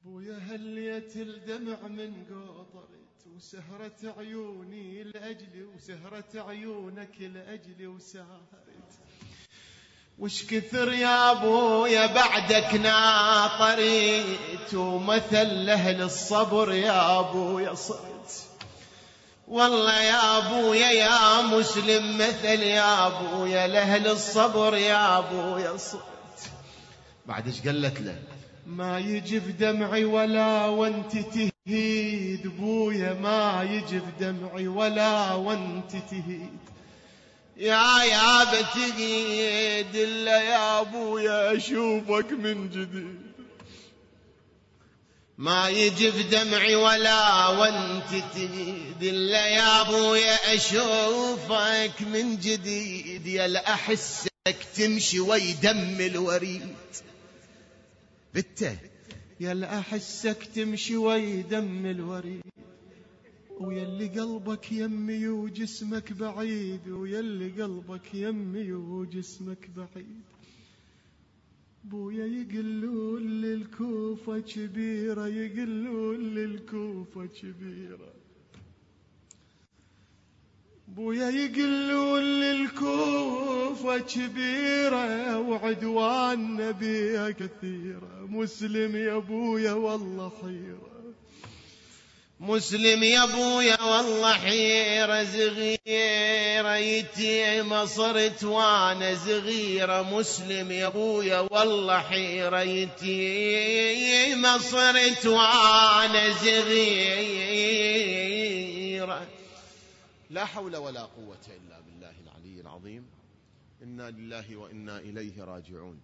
بويا هليت الدمع من قطرت وسهرت عيوني لأجلي وسهرت عيونك لأجلي وسهرت وش كثر يا بويا بعدك ناطريت ومثل لأهل الصبر يا بويا صرت والله يا بويا يا مسلم مثل يا بويا لأهل الصبر يا بويا صرت. بعد ايش قالت له؟ ما يجي بدمعي ولا وانت تهيد بويا ما يجي بدمعي ولا وانت تهيد يا بتهيد إلا يا بويا أشوفك من جديد ما يجي بدمعي ولا وانت تهيد إلا يا بويا أشوفك من جديد يا لأحسك تمشي ويدم الوريد بته يا لأحسك تمشي ويدم الوريد ويلي قلبك يمي وجسمك بعيد ويلي قلبك يمي وجسمك بعيد بويا يقولون للكوفة كبيرة يقولون للكوفة كبيرة بويا يقولون للكوفة كبيرة وعدوان نبيها كثيرة مسلم يا بويا والله حيرة مسلم يا بويا والله حيرة صغيرة يتيمة صرت وانا صغيرة مسلم يا بويا والله حيرة يتيمة صرت وانا صغيرة. لا حول ولا قوة إلا بالله العلي العظيم. إنا لله وإنا إليه راجعون.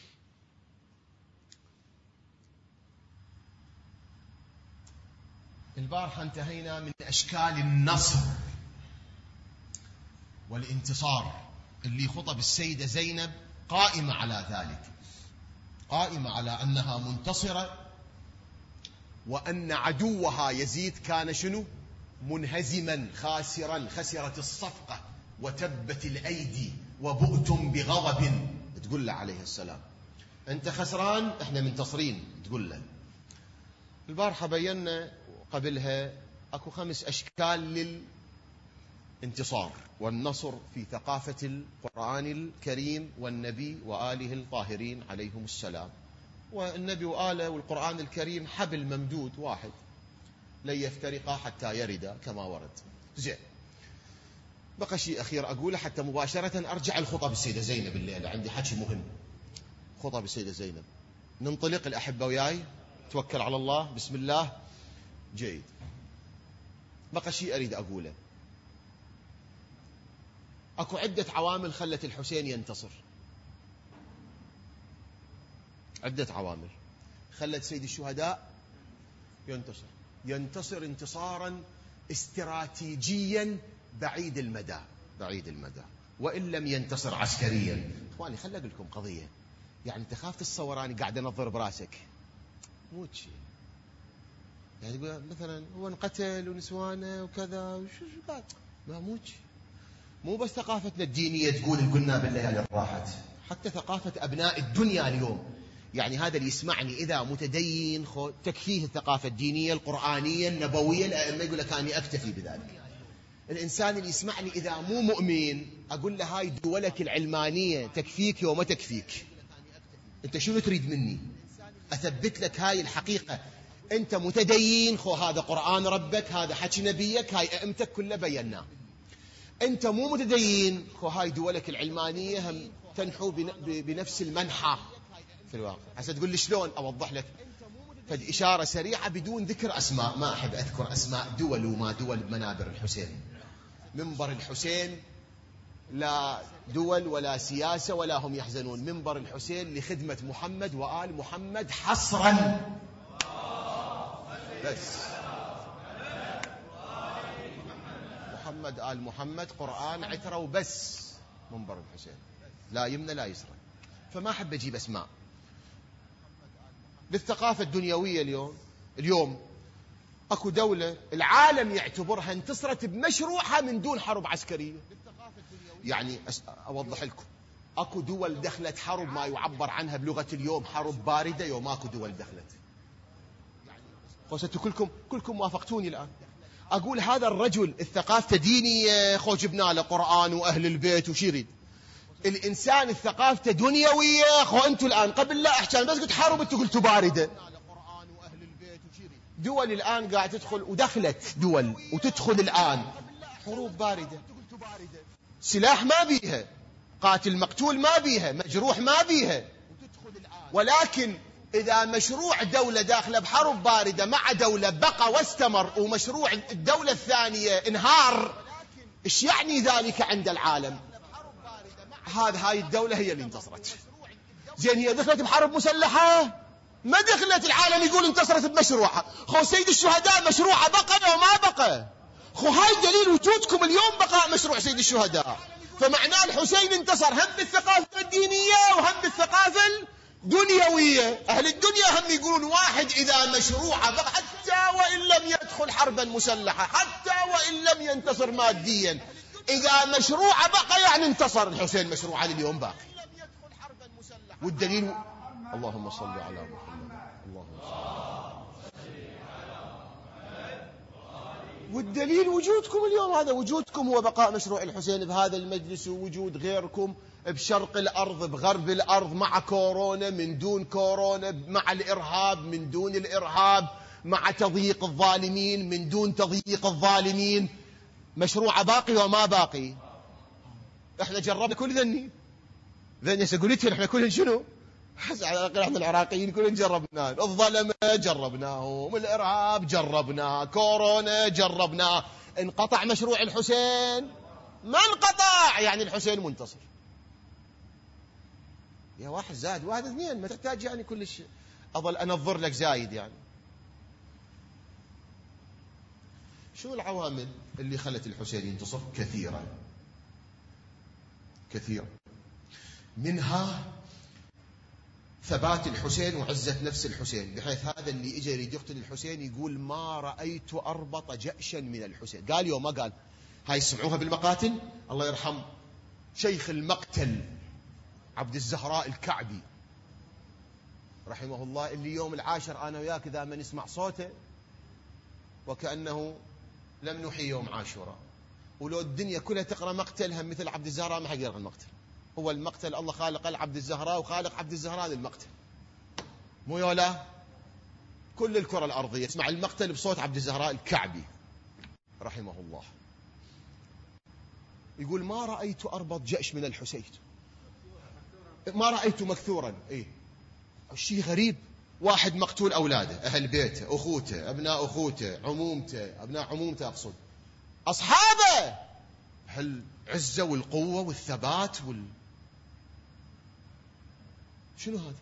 البارحة انتهينا من أشكال النصر والانتصار اللي خطب السيدة زينب قائمة على ذلك، قائمة على أنها منتصرة وأن عدوها يزيد كان شنو؟ منهزما خاسرا، خسرت الصفقة وتبت الأيدي وبؤتم بغضب. تقول له عليه السلام أنت خسران إحنا منتصرين. تقول له البارحة بينا قبلها أكو 5 أشكال للانتصار والنصر في ثقافة القرآن الكريم والنبي وآله الطاهرين عليهم السلام. والنبي وآله والقرآن الكريم حبل ممدود واحد لن يفترقا حتى يردا كما ورد. زين، بقى شيء أخير أقوله حتى مباشرة أرجع الخطب السيدة زينب الليلة، عندي حكي مهم. خطب السيدة زينب ننطلق الأحبة وياي، توكل على الله بسم الله. جيد، بقى شيء أريد أقوله. أكو عدة عوامل خلت الحسين ينتصر، عدة عوامل خلت سيد الشهداء ينتصر انتصارا استراتيجيا بعيد المدى، بعيد المدى، وإن لم ينتصر عسكريا. إخواني خلي أقول لكم قضية، يعني تخاف تتصور أنا قاعد أنظر براسك، مو شيء يعني تقول مثلا هو انقتل ونسوانه وكذا وشو قاعد، ما مو بس ثقافتنا الدينية تقول قلنا بالليالي راحت، حتى ثقافة أبناء الدنيا اليوم. يعني هذا اللي يسمعني إذا متدين تكفيه الثقافة الدينية القرآنية النبوية، الأئمة يقول لك أنا أكتفي بذلك. الإنسان اللي يسمعني إذا مو مؤمن أقول له هاي دولك العلمانية تكفيك وما تكفيك، أنت شنو تريد مني؟ أثبت لك هاي الحقيقة. أنت متدين هذا قرآن ربك، هذا حكي نبيك، هاي أئمتك كلها بيناه. أنت مو متدين هاي دولك العلمانية هم تنحو بنفس المنحى في الواقع. هسه تقول لي شلون أوضح لك؟ فإشارة سريعة بدون ذكر أسماء، ما أحب أذكر أسماء دول وما دول بمنابر الحسين. منبر الحسين لا دول ولا سياسة ولا هم يحزنون، منبر الحسين لخدمة محمد وآل محمد حصرا بس. محمد آل محمد قرآن عترة وبس، منبر الحسين لا يمنى لا يسرى. فما أحب أجيب أسماء. بالثقافة الدنيوية اليوم أكو دولة العالم يعتبرها انتصرت بمشروعها من دون حرب عسكرية. يعني أوضح لكم، أكو دول دخلت حرب ما يعبر عنها بلغة اليوم حرب باردة، يوم أكو دول دخلت خوستوا كلكم وافقتوني الآن. أقول هذا الرجل الثقافة دينية، خو جبنا له قرآن وأهل البيت وش يريد. الإنسان الثقافة دنيوية، خو أنتوا الآن قبل لا أحكي بس قلت حرب أنتوا قلتوا باردة. دول الآن قاعد تدخل ودخلت دول وتدخل الآن حروب باردة، سلاح ما بيها، قاتل مقتول ما بيها، مجروح ما بيها. ولكن إذا مشروع دولة داخلة بحرب باردة مع دولة بقى واستمر، ومشروع الدولة الثانية انهار، إيش يعني ذلك عند العالم؟ هاي الدولة هي اللي انتصرت. زين هي دخلت بحرب مسلحة؟ ما دخلت، العالم يقول انتصرت بمشروعها. خو سيد الشهداء مشروعها بقى وما بقى. خو هاي دليل وجودكم اليوم بقاء مشروع سيد الشهداء. فمعناه الحسين انتصر هم بالثقافة الدينية وهم بالثقافة الدنيوية. أهل الدنيا هم يقولون واحد إذا مشروعه بقى، حتى وإن لم يدخل حربا مسلحة، حتى وإن لم ينتصر ماديا، إذا مشروعه بقى يعني انتصر. الحسين مشروعه اليوم باقي. والدليل اللهم صل على محمد. اللهم صل. والدليل وجودكم اليوم، هذا وجودكم هو بقاء مشروع الحسين بهذا المجلس، ووجود غيركم بشرق الأرض بغرب الأرض، مع كورونا من دون كورونا، مع الإرهاب من دون الإرهاب، مع تضييق الظالمين من دون تضييق الظالمين. مشروع باقي وما باقي. احنا جربنا كل ذني قلتين احنا كلهم شنو؟ على الأقل احنا العراقيين كلهم جربناه. الظلمة جربناهم، الإرهاب جربناه، كورونا جربناه. انقطع مشروع الحسين؟ ما انقطع. يعني الحسين منتصر. يا واحد زائد واحد اثنين، ما تحتاج يعني كل شيء أظل أنظر لك زايد. يعني شو العوامل اللي خلت الحسين ينتصر؟ كثيرة كثيرة. منها ثبات الحسين وعزة نفس الحسين، بحيث هذا اللي اجى يريد يقتل الحسين يقول ما رأيت أربط جأشا من الحسين. قال يوم ما قال. هاي سمعوها بالمقاتل. الله يرحم شيخ المقتل عبد الزهراء الكعبي رحمه الله، اللي يوم العاشر أنا وياك إذا ما نسمع صوته وكأنه لم نحيي يوم عاشوراء. ولو الدنيا كلها تقرأ مقتلها مثل عبد الزهراء ما حق يقرأ المقتل. هو المقتل الله خالق عبد الزهراء، وخالق عبد الزهراء للمقتل، مو يولا كل الكرة الأرضية اسمع المقتل بصوت عبد الزهراء الكعبي رحمه الله. يقول ما رأيت أربط جأش من الحسين، ما رأيت مكثورا. إيه الشيء غريب. واحد مقتول، أولاده، أهل بيته، أخوته، أبناء أخوته، عمومته، أبناء عمومته، أقصد أصحابه، هالعزة والقوة والثبات شنو هذا؟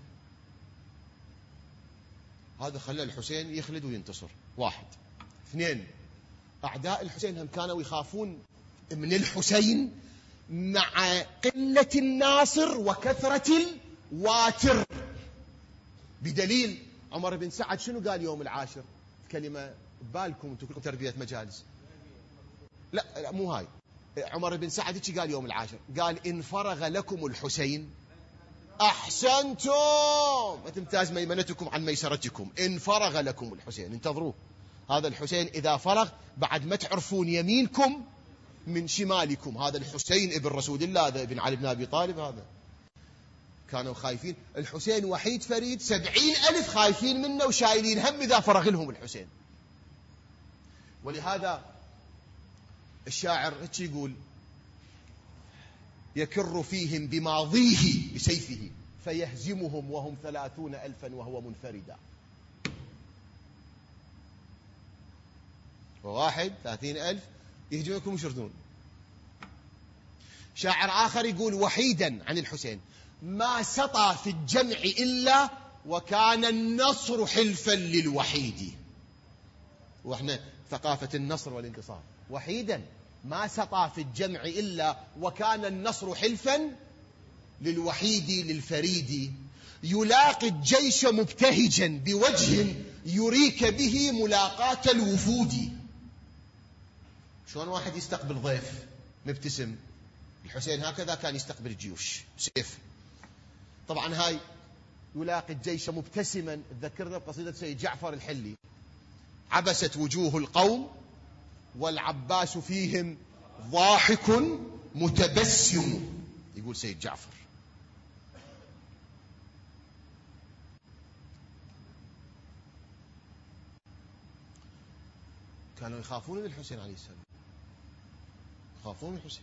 هذا خلى الحسين يخلد وينتصر. واحد. اثنين، أعداء الحسين هم كانوا يخافون من الحسين مع قلة الناصر وكثرة الواتر. بدليل عمر بن سعد شنو قال يوم العاشر؟ كلمة ببالكم انتم كلكم تربية مجالس. لا مو هاي. عمر بن سعد ايش قال يوم العاشر؟ قال إن فرغ لكم الحسين أحسنتم وتمتاز ميمنتكم عن ميسرتكم. إن فرغ لكم الحسين انتظروه. هذا الحسين إذا فرغ بعد ما تعرفون يمينكم من شمالكم. هذا الحسين ابن رسول الله، هذا ابن علي بن أبي طالب. هذا كانوا خايفين. الحسين وحيد فريد 70,000 خايفين منه وشايلين هم إذا فرغ لهم الحسين. ولهذا الشاعر هيك يقول يكر فيهم بماضيه بسيفه فيهزمهم وهم 30,000 وهو منفردا. وواحد 30,000 يهجمكم ويشردون. شاعر آخر يقول وحيدا عن الحسين ما سطى في الجمع إلا وكان النصر حلفا للوحيد. وإحنا ثقافة النصر والانتصار. وحيدا ما سطى في الجمع إلا وكان النصر حلفا للوحيد للفريد. يلاقي الجيش مبتهجا بوجه يريك به ملاقاة الوفود. شلون واحد يستقبل ضيف مبتسم؟ الحسين هكذا كان يستقبل الجيوش سيف. طبعا هاي يلاقي الجيش مبتسما تذكرنا بقصيدة سيد جعفر الحلي عبست وجوه القوم والعباس فيهم ضاحك متبسم، يقول سيد جعفر. كانوا يخافون من الحسين عليه السلام، يخافون من الحسين.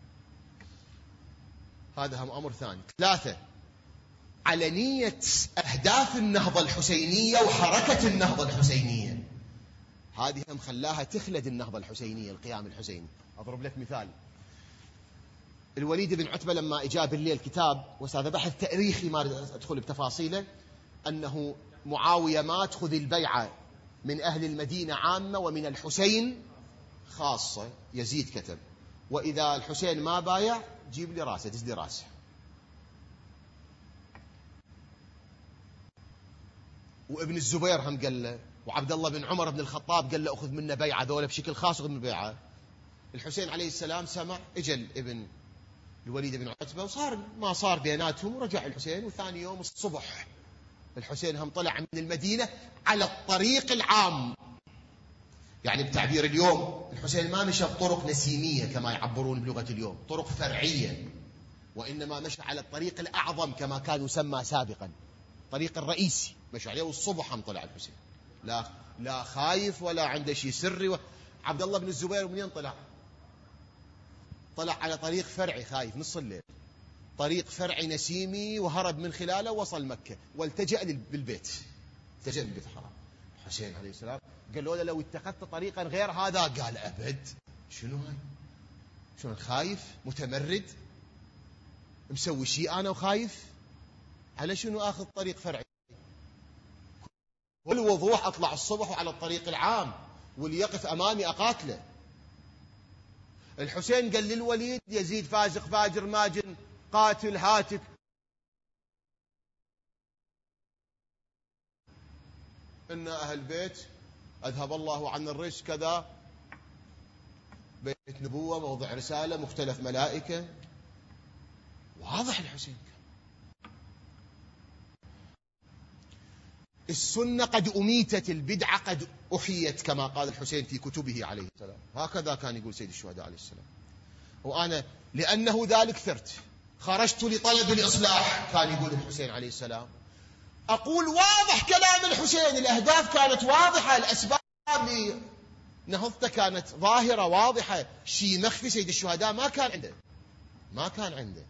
هذا هم أمر ثاني. 3، علنية أهداف النهضة الحسينية وحركة النهضة الحسينية، هذه هم خلاها تخلد النهضة الحسينية، القيام الحسيني. أضرب لك مثال. الوليد بن عتبة لما إجاب الليل كتاب، وهذا بحث تاريخي ما أدخل بتفاصيله، أنه معاوية مات، خذ البيعة من أهل المدينة عامة ومن الحسين خاصة. يزيد كتب: وإذا الحسين ما بايع جيب لي راسه، دز لي راسه. وابن الزبير هم قال له، وعبد الله بن عمر بن الخطاب قال له أخذ منه بيعة، ذولا بشكل خاص أخذ منه بيعة. الحسين عليه السلام سمع، اجل ابن الوليد بن عتبة وصار ما صار بيناتهم، ورجع الحسين. وثاني يوم الصبح الحسين هم طلع من المدينة على الطريق العام. يعني بتعبير اليوم الحسين ما مشى بطرق نسيمية كما يعبرون بلغة اليوم، طرق فرعية، وإنما مشى على الطريق الأعظم كما كان يسمى سابقا، الطريق الرئيسي مشى عليه. والصبح هم طلع الحسين، لا خايف ولا عنده شيء سري. عبد الله بن الزبير منين طلع؟ طلع على طريق فرعي خايف نص الليل، طريق فرعي نسيمي، وهرب من خلاله وصل مكة والتجأ بالبيت، التجأ بالبيت الحرام. الحسين عليه السلام قال له لو اتخذت طريقا غير هذا، قال أبد. شنو هاي؟ شنو خايف متمرد مسوي شيء أنا وخايف؟ على شنو آخذ طريق فرعي؟ والوضوح أطلع الصبح وعلى الطريق العام، واللي يقف أمامي أقاتله. الحسين قال للوليد: يزيد فازق فاجر ماجن قاتل هاتك، إن أهل بيت أذهب الله عن الرجس كذا، بيت نبوة، موضع رسالة، مختلف ملائكة. واضح الحسين. السنة قد أميتت، البدعة قد أحيت، كما قال الحسين في كتبه عليه السلام. هكذا كان يقول سيد الشهداء عليه السلام. وأنا لأنه ذلك ثرت، خرجت لطلب الإصلاح، كان يقول الحسين عليه السلام. أقول واضح كلام الحسين، الأهداف كانت واضحة، الأسباب لنهضته كانت ظاهرة واضحة، شيء مخفي سيد الشهداء ما كان عنده، ما كان عنده.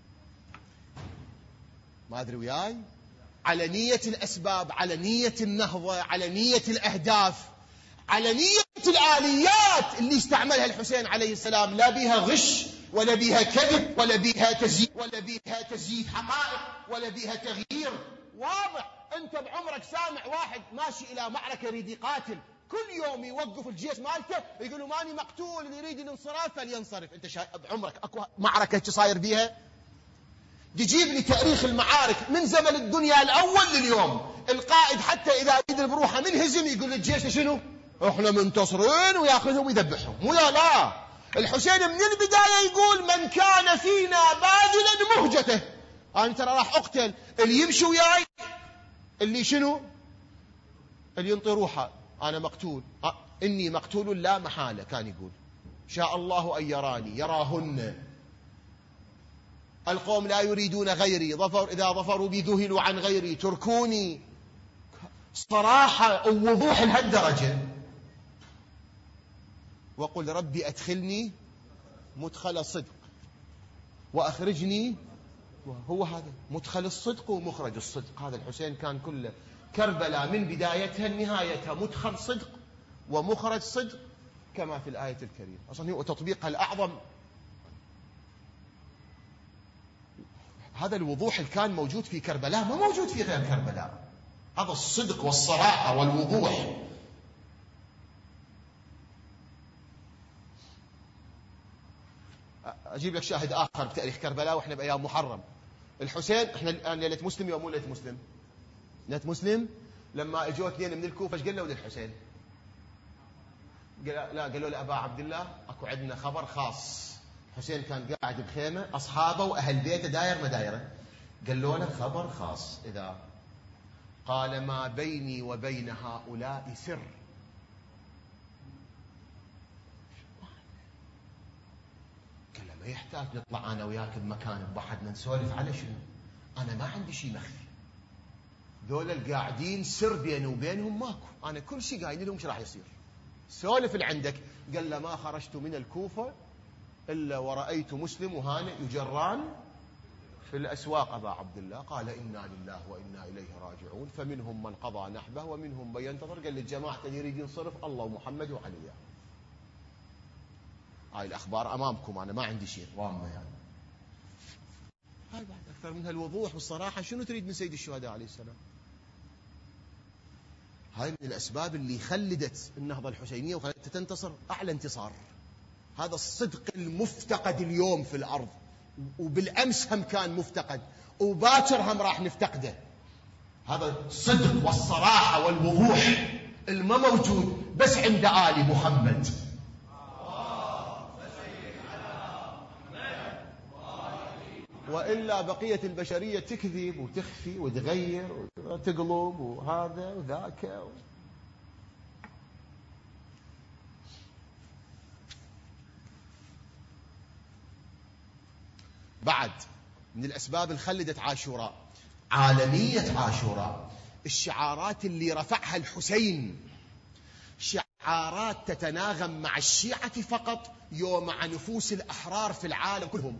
ما أدري وياي؟ علنية الأسباب، علنية النهضة، علنية الأهداف، علنية الآليات اللي استعملها الحسين عليه السلام، لا بيها غش ولا بيها كذب ولا بيها تزييف حقائق ولا بيها تغيير. واضح. أنت بعمرك سامع واحد ماشي إلى معركة يريد يقاتل، كل يوم يوقف الجيش مالته يقولوا ماني مقتول، اللي يريد الانصراف فلينصرف. أنت بعمرك أكو معركة صاير بيها؟ تجيب لي تاريخ المعارك من زمن الدنيا الأول لليوم، القائد حتى إذا يريد بروحه منهزم يقول للجيش شنو؟ احنا منتصرين، وياخذهم ويذبحهم. ولا لا، الحسين من البداية يقول: من كان فينا باذلا مهجته، أنا ترى راح أقتل اللي يمشي وياي، اللي شنو؟ اللي ينطي روحه، أنا مقتول، إني مقتول لا محالة. كان يقول: شاء الله أن يراني يراهن، القوم لا يريدون غيري، إذا ظفروا بي ذهلوا عن غيري، تركوني. صراحة ووضوح لهالدرجة. وقل ربي أدخلني مدخل صدق وأخرجني، هو هذا مدخل الصدق ومخرج الصدق. هذا الحسين كان كله كربلاء من بدايتها لنهايتها مدخل صدق ومخرج صدق، كما في الآية الكريمة. أصلا هو تطبيقها الأعظم. هذا الوضوح اللي كان موجود في كربلاء ما موجود في غير كربلاء، هذا الصدق والصراحة والوضوح. أجيب لك شاهد آخر بتاريخ كربلاء وإحنا بأيام محرم. الحسين، إحنا الآن ليلة مسلم يوم مو ليلة مسلم؟ ليلة مسلم. لما اجوا اثنين من الكوفة ايش قالوا للحسين؟ لا، قالوا لأبا عبد الله اكو عندنا خبر خاص. حسين كان قاعد بخيمة، أصحابه وأهل بيته داير ما دايره، قالوا له خبر خاص. إذا قال: ما بيني وبين هؤلاء سر، ما يحتاج نطلع أنا وياك بمكان بحدنا نسولف على شنو. أنا ما عندي شيء مخفي، ذول القاعدين سر بيني وبينهم ماكو، أنا كل شيء قايل لهم ايش راح يصير. سولف اللي عندك. قال له ما خرجت من الكوفة إلا ورأيت مسلم وهانئ يجران في الأسواق أبا عبد الله. قال إنا لله وإنا إليه راجعون، فمنهم من قضى نحبه ومنهم من ينتظر. قال للجماعة اللي يريد ينصرف الله ومحمد وعلي. هاي الأخبار أمامكم، أنا ما عندي شيء ضامة يعني. هاي بعد أكثر من هالوضوح والصراحة شنو تريد من سيد الشهداء عليه السلام؟ هاي من الأسباب اللي خلدت النهضة الحسينية وخلتها تنتصر أعلى انتصار. هذا الصدق المفتقد اليوم في الأرض، وبالأمس هم كان مفتقد وباكر هم راح نفتقده. هذا الصدق والصراحة والوضوح الما موجود بس عند آل محمد. وإلا بقية البشرية تكذب وتخفي وتغير وتقلب وهذا وذاك. بعد من الأسباب اللي خلدت عاشوراء عالمية عاشوراء، الشعارات اللي رفعها الحسين، شعارات تتناغم مع الشيعة فقط يوم مع نفوس الأحرار في العالم كلهم.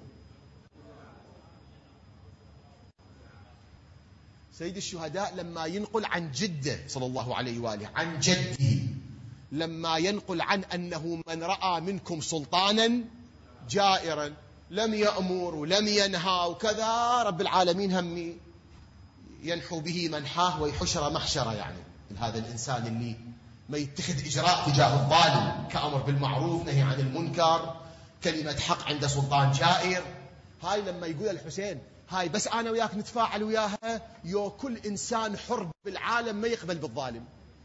سيد الشهداء لما ينقل عن جده صلى الله عليه وآله، عن جده، لما ينقل عن أنه من رأى منكم سلطانا جائرا لم يأمر ولم ينهى وكذا، رب العالمين هم ينحو به منحاه ويحشر محشره. يعني هذا الإنسان اللي ما يتخذ إجراء تجاه الظالم كأمر بالمعروف نهي عن المنكر، كلمة حق عند سلطان جائر. هاي لما يقول الحسين هاي بس أنا وياك نتفاعل وياها، يو كل إنسان حر بالعالم ما يقبل بالظالم.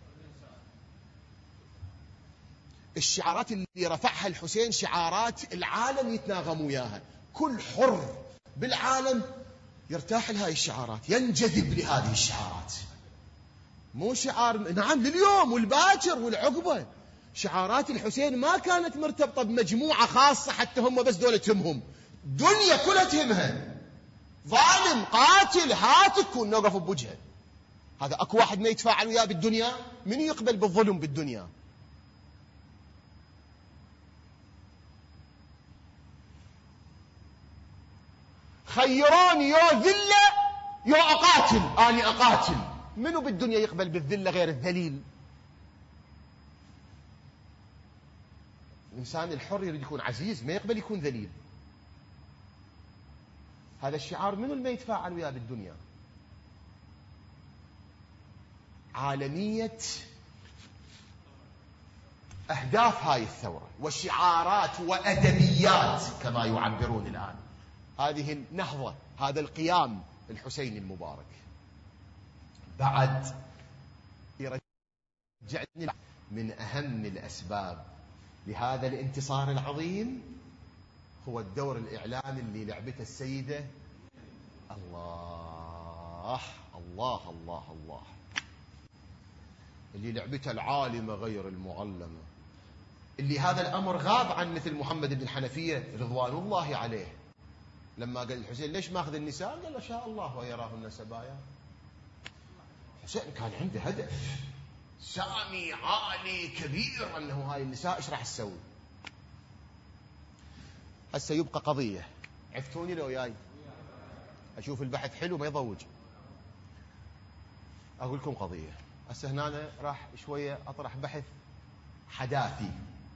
الشعارات اللي رفعها الحسين شعارات العالم يتناغم وياها، كل حر بالعالم يرتاح لهذه الشعارات، ينجذب لهذه الشعارات. مو شعار نعم لليوم والباكر والعقبة. شعارات الحسين ما كانت مرتبطة بمجموعة خاصة حتى هم بس دولة تهمهم، دنيا كلها تهمها. ظالم قاتل هاتك ونوقف بوجهه. هذا اكو واحد ما يتفاعل وياه بالدنيا؟ من يقبل بالظلم بالدنيا؟ خيروني يا ذلة يا أقاتل، أنا أقاتل. منو بالدنيا يقبل بالذلة غير الذليل؟ الإنسان الحر يريد يكون عزيز، ما يقبل يكون ذليل. هذا الشعار منو اللي ما يتفاعل وياه بالدنيا؟ عالمية أهداف هاي الثورة وشعارات وأدبيات كما يعبرون الآن. هذه النهضة، هذا القيام الحسيني المبارك. بعد يرجعني من أهم الأسباب لهذا الانتصار العظيم هو الدور الإعلامي اللي لعبته السيدة. الله الله الله الله، اللي لعبته العالمة غير المعلمة، اللي هذا الأمر غاب عن مثل محمد بن الحنفية رضوان الله عليه. لما قال الحسين ليش ماخذ النساء؟ قال له شاء الله ويراهن سبايا. الحسين كان عنده هدف سامي عالي كبير، أنه هاي النساء إيش راح تسوي. هسه يبقى قضية، عفتوني لو جاي أشوف البحث حلو ما يضوج. أقول لكم قضية هسه هنا أنا راح شوية أطرح بحث حداثي.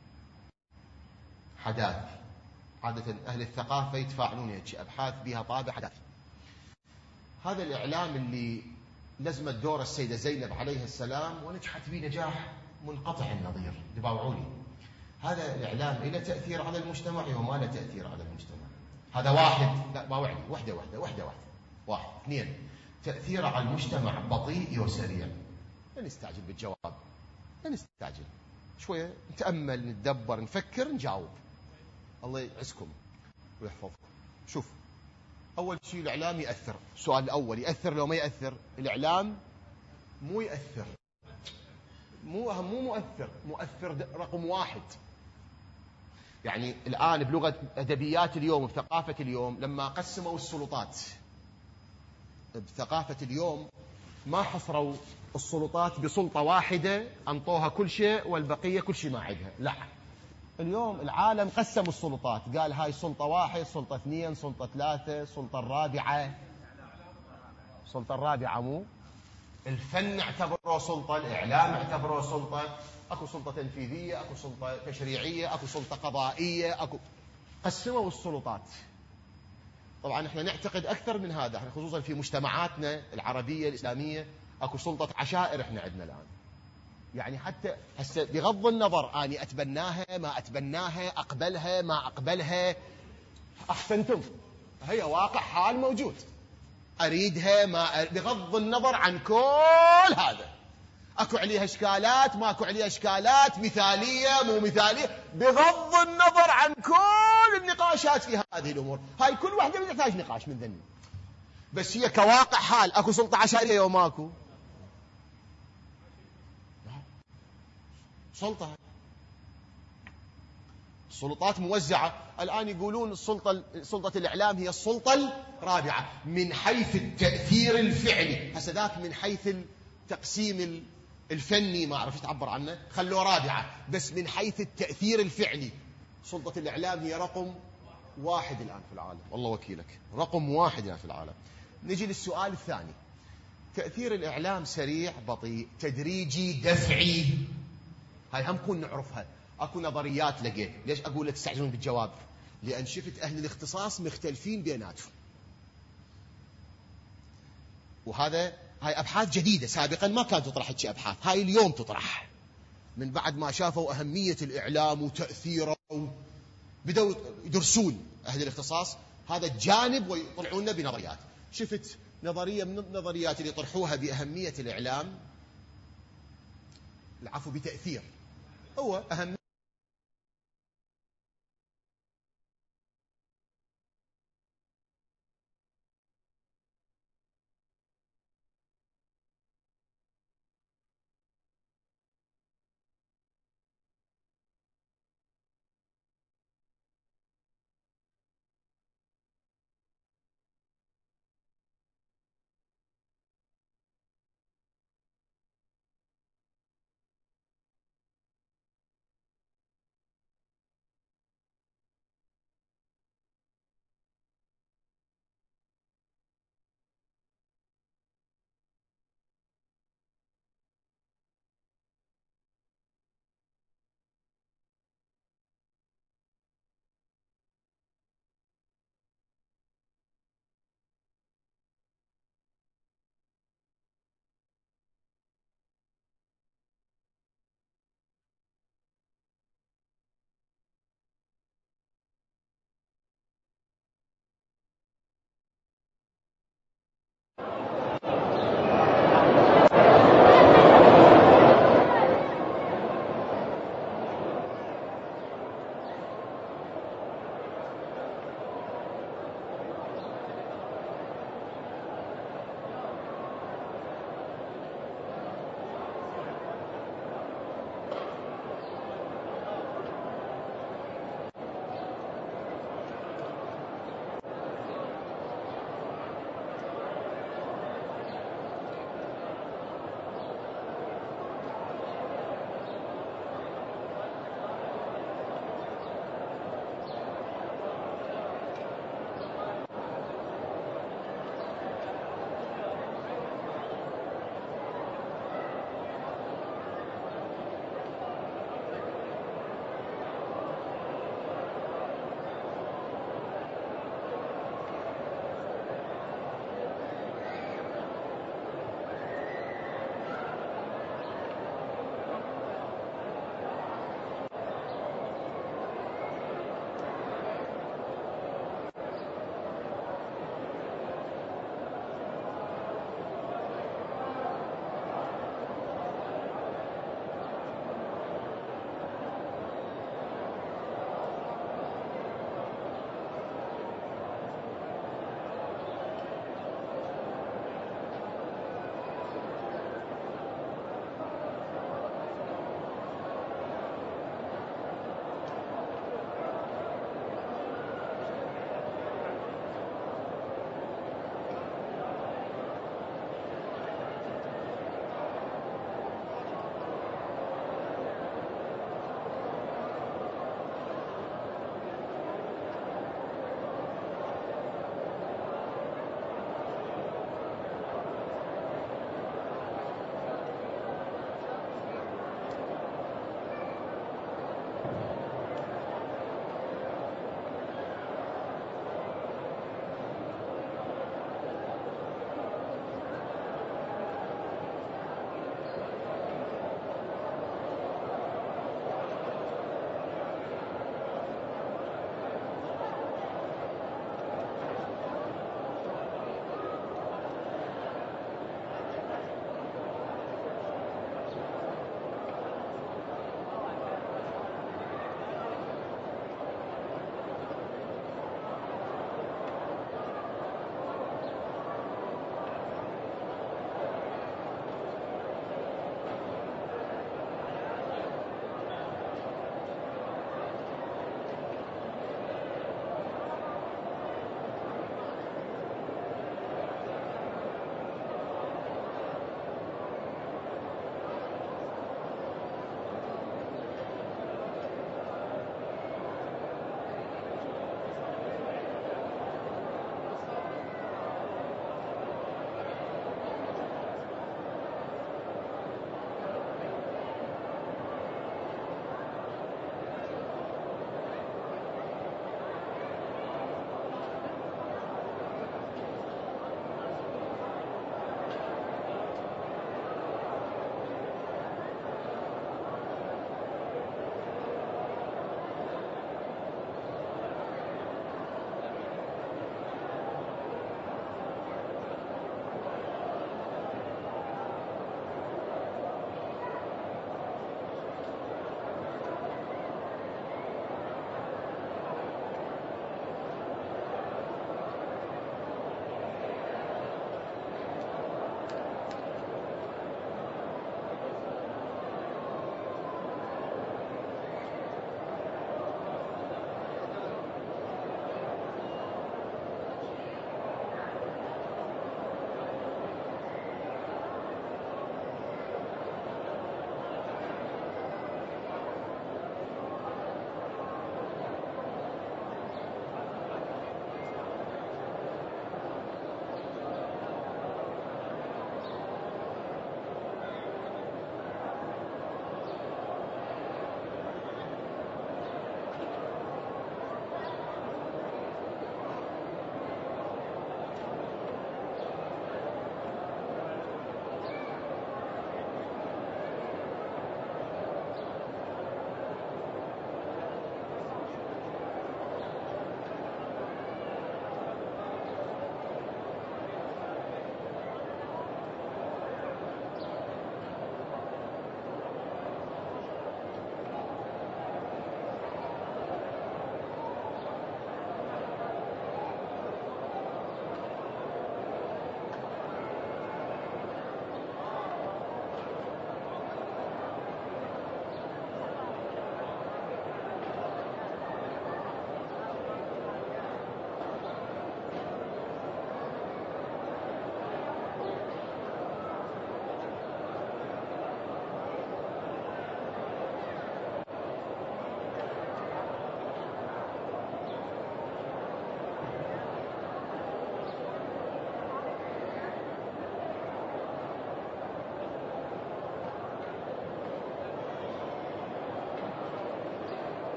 عادة أهل الثقافة يتفاعلون هيك أبحاث بها طابع حداثي. هذا الإعلام اللي لزمت دور السيدة زينب عليه السلام ونجحت به نجاح منقطع النظير، تباوعوني. هذا الإعلام له تأثير على المجتمع وما له تأثير على المجتمع؟ هذا واحد، لا باوعني، واحدة. واحد اثنين، تأثير على المجتمع بطيء وسريع. لا نستعجل بالجواب، لا نستعجل، شوية نتأمل نتدبر نفكر نجاوب. الله يعزكم ويحفظكم. شوف، أول شيء الإعلام يأثر. السؤال الأول، يأثر لو ما يأثر؟ الإعلام مو يأثر، مو مؤثر رقم واحد. يعني الآن بلغة أدبيات اليوم بثقافة اليوم لما قسموا السلطات بثقافة اليوم ما حصروا السلطات بسلطة واحدة أنطوها كل شيء والبقية كل شيء ما عندها. لا، اليوم العالم قسم السلطات، قال هاي سلطة واحد، سلطة اثنين، سلطة ثلاثة، سلطة الرابعة. سلطة الرابعة مو الفن اعتبروه سلطة، الإعلام اعتبروه سلطة، أكو سلطة تنفيذية، أكو سلطة تشريعية، أكو سلطة قضائية، أكو قسموا السلطات. طبعا احنا نعتقد أكثر من هذا، احنا خصوصا في مجتمعاتنا العربية الإسلامية أكو سلطة عشائر احنا عندنا الآن. يعني حتى هسه بغض النظر أني أتبناها ما أتبناها، أقبلها ما أقبلها، أحسنتم، هي واقع حال موجود، أريدها ما بغض النظر عن كل هذا، أكو عليها إشكالات ما أكو عليها إشكالات، مثالية مو مثالية، بغض النظر عن كل النقاشات في هذه الأمور، هاي كل واحدة تحتاج نقاش من ذني، بس هي كواقع حال أكو سلطة عشائرية وماكو سلطة. السلطات موزعة الآن، يقولون سلطة الإعلام هي السلطة الرابعة من حيث التأثير الفعلي، هسه ذاك من حيث التقسيم الفني ما أعرف تعبر عنه خلوه رابعة، بس من حيث التأثير الفعلي سلطة الإعلام هي رقم واحد الآن في العالم، والله وكيلك رقم واحد الآن في العالم. نجي للسؤال الثاني، تأثير الإعلام سريع بطيء تدريجي دفعي، هاي هم كون نعرفها. اكو نظريات لقيت، ليش اقول لك تستعجلون بالجواب؟ لان شفت اهل الاختصاص مختلفين بيناتهم، وهاي ابحاث جديده سابقا ما كانت تطرح هيك ابحاث، هاي اليوم تطرح من بعد ما شافوا اهميه الاعلام وتاثيره، بدأوا يدرسون اهل الاختصاص هذا الجانب ويطلعون لنا بنظريات. شفت نظريه من النظريات اللي طرحوها باهميه الاعلام، العفو بتاثير، هو اهم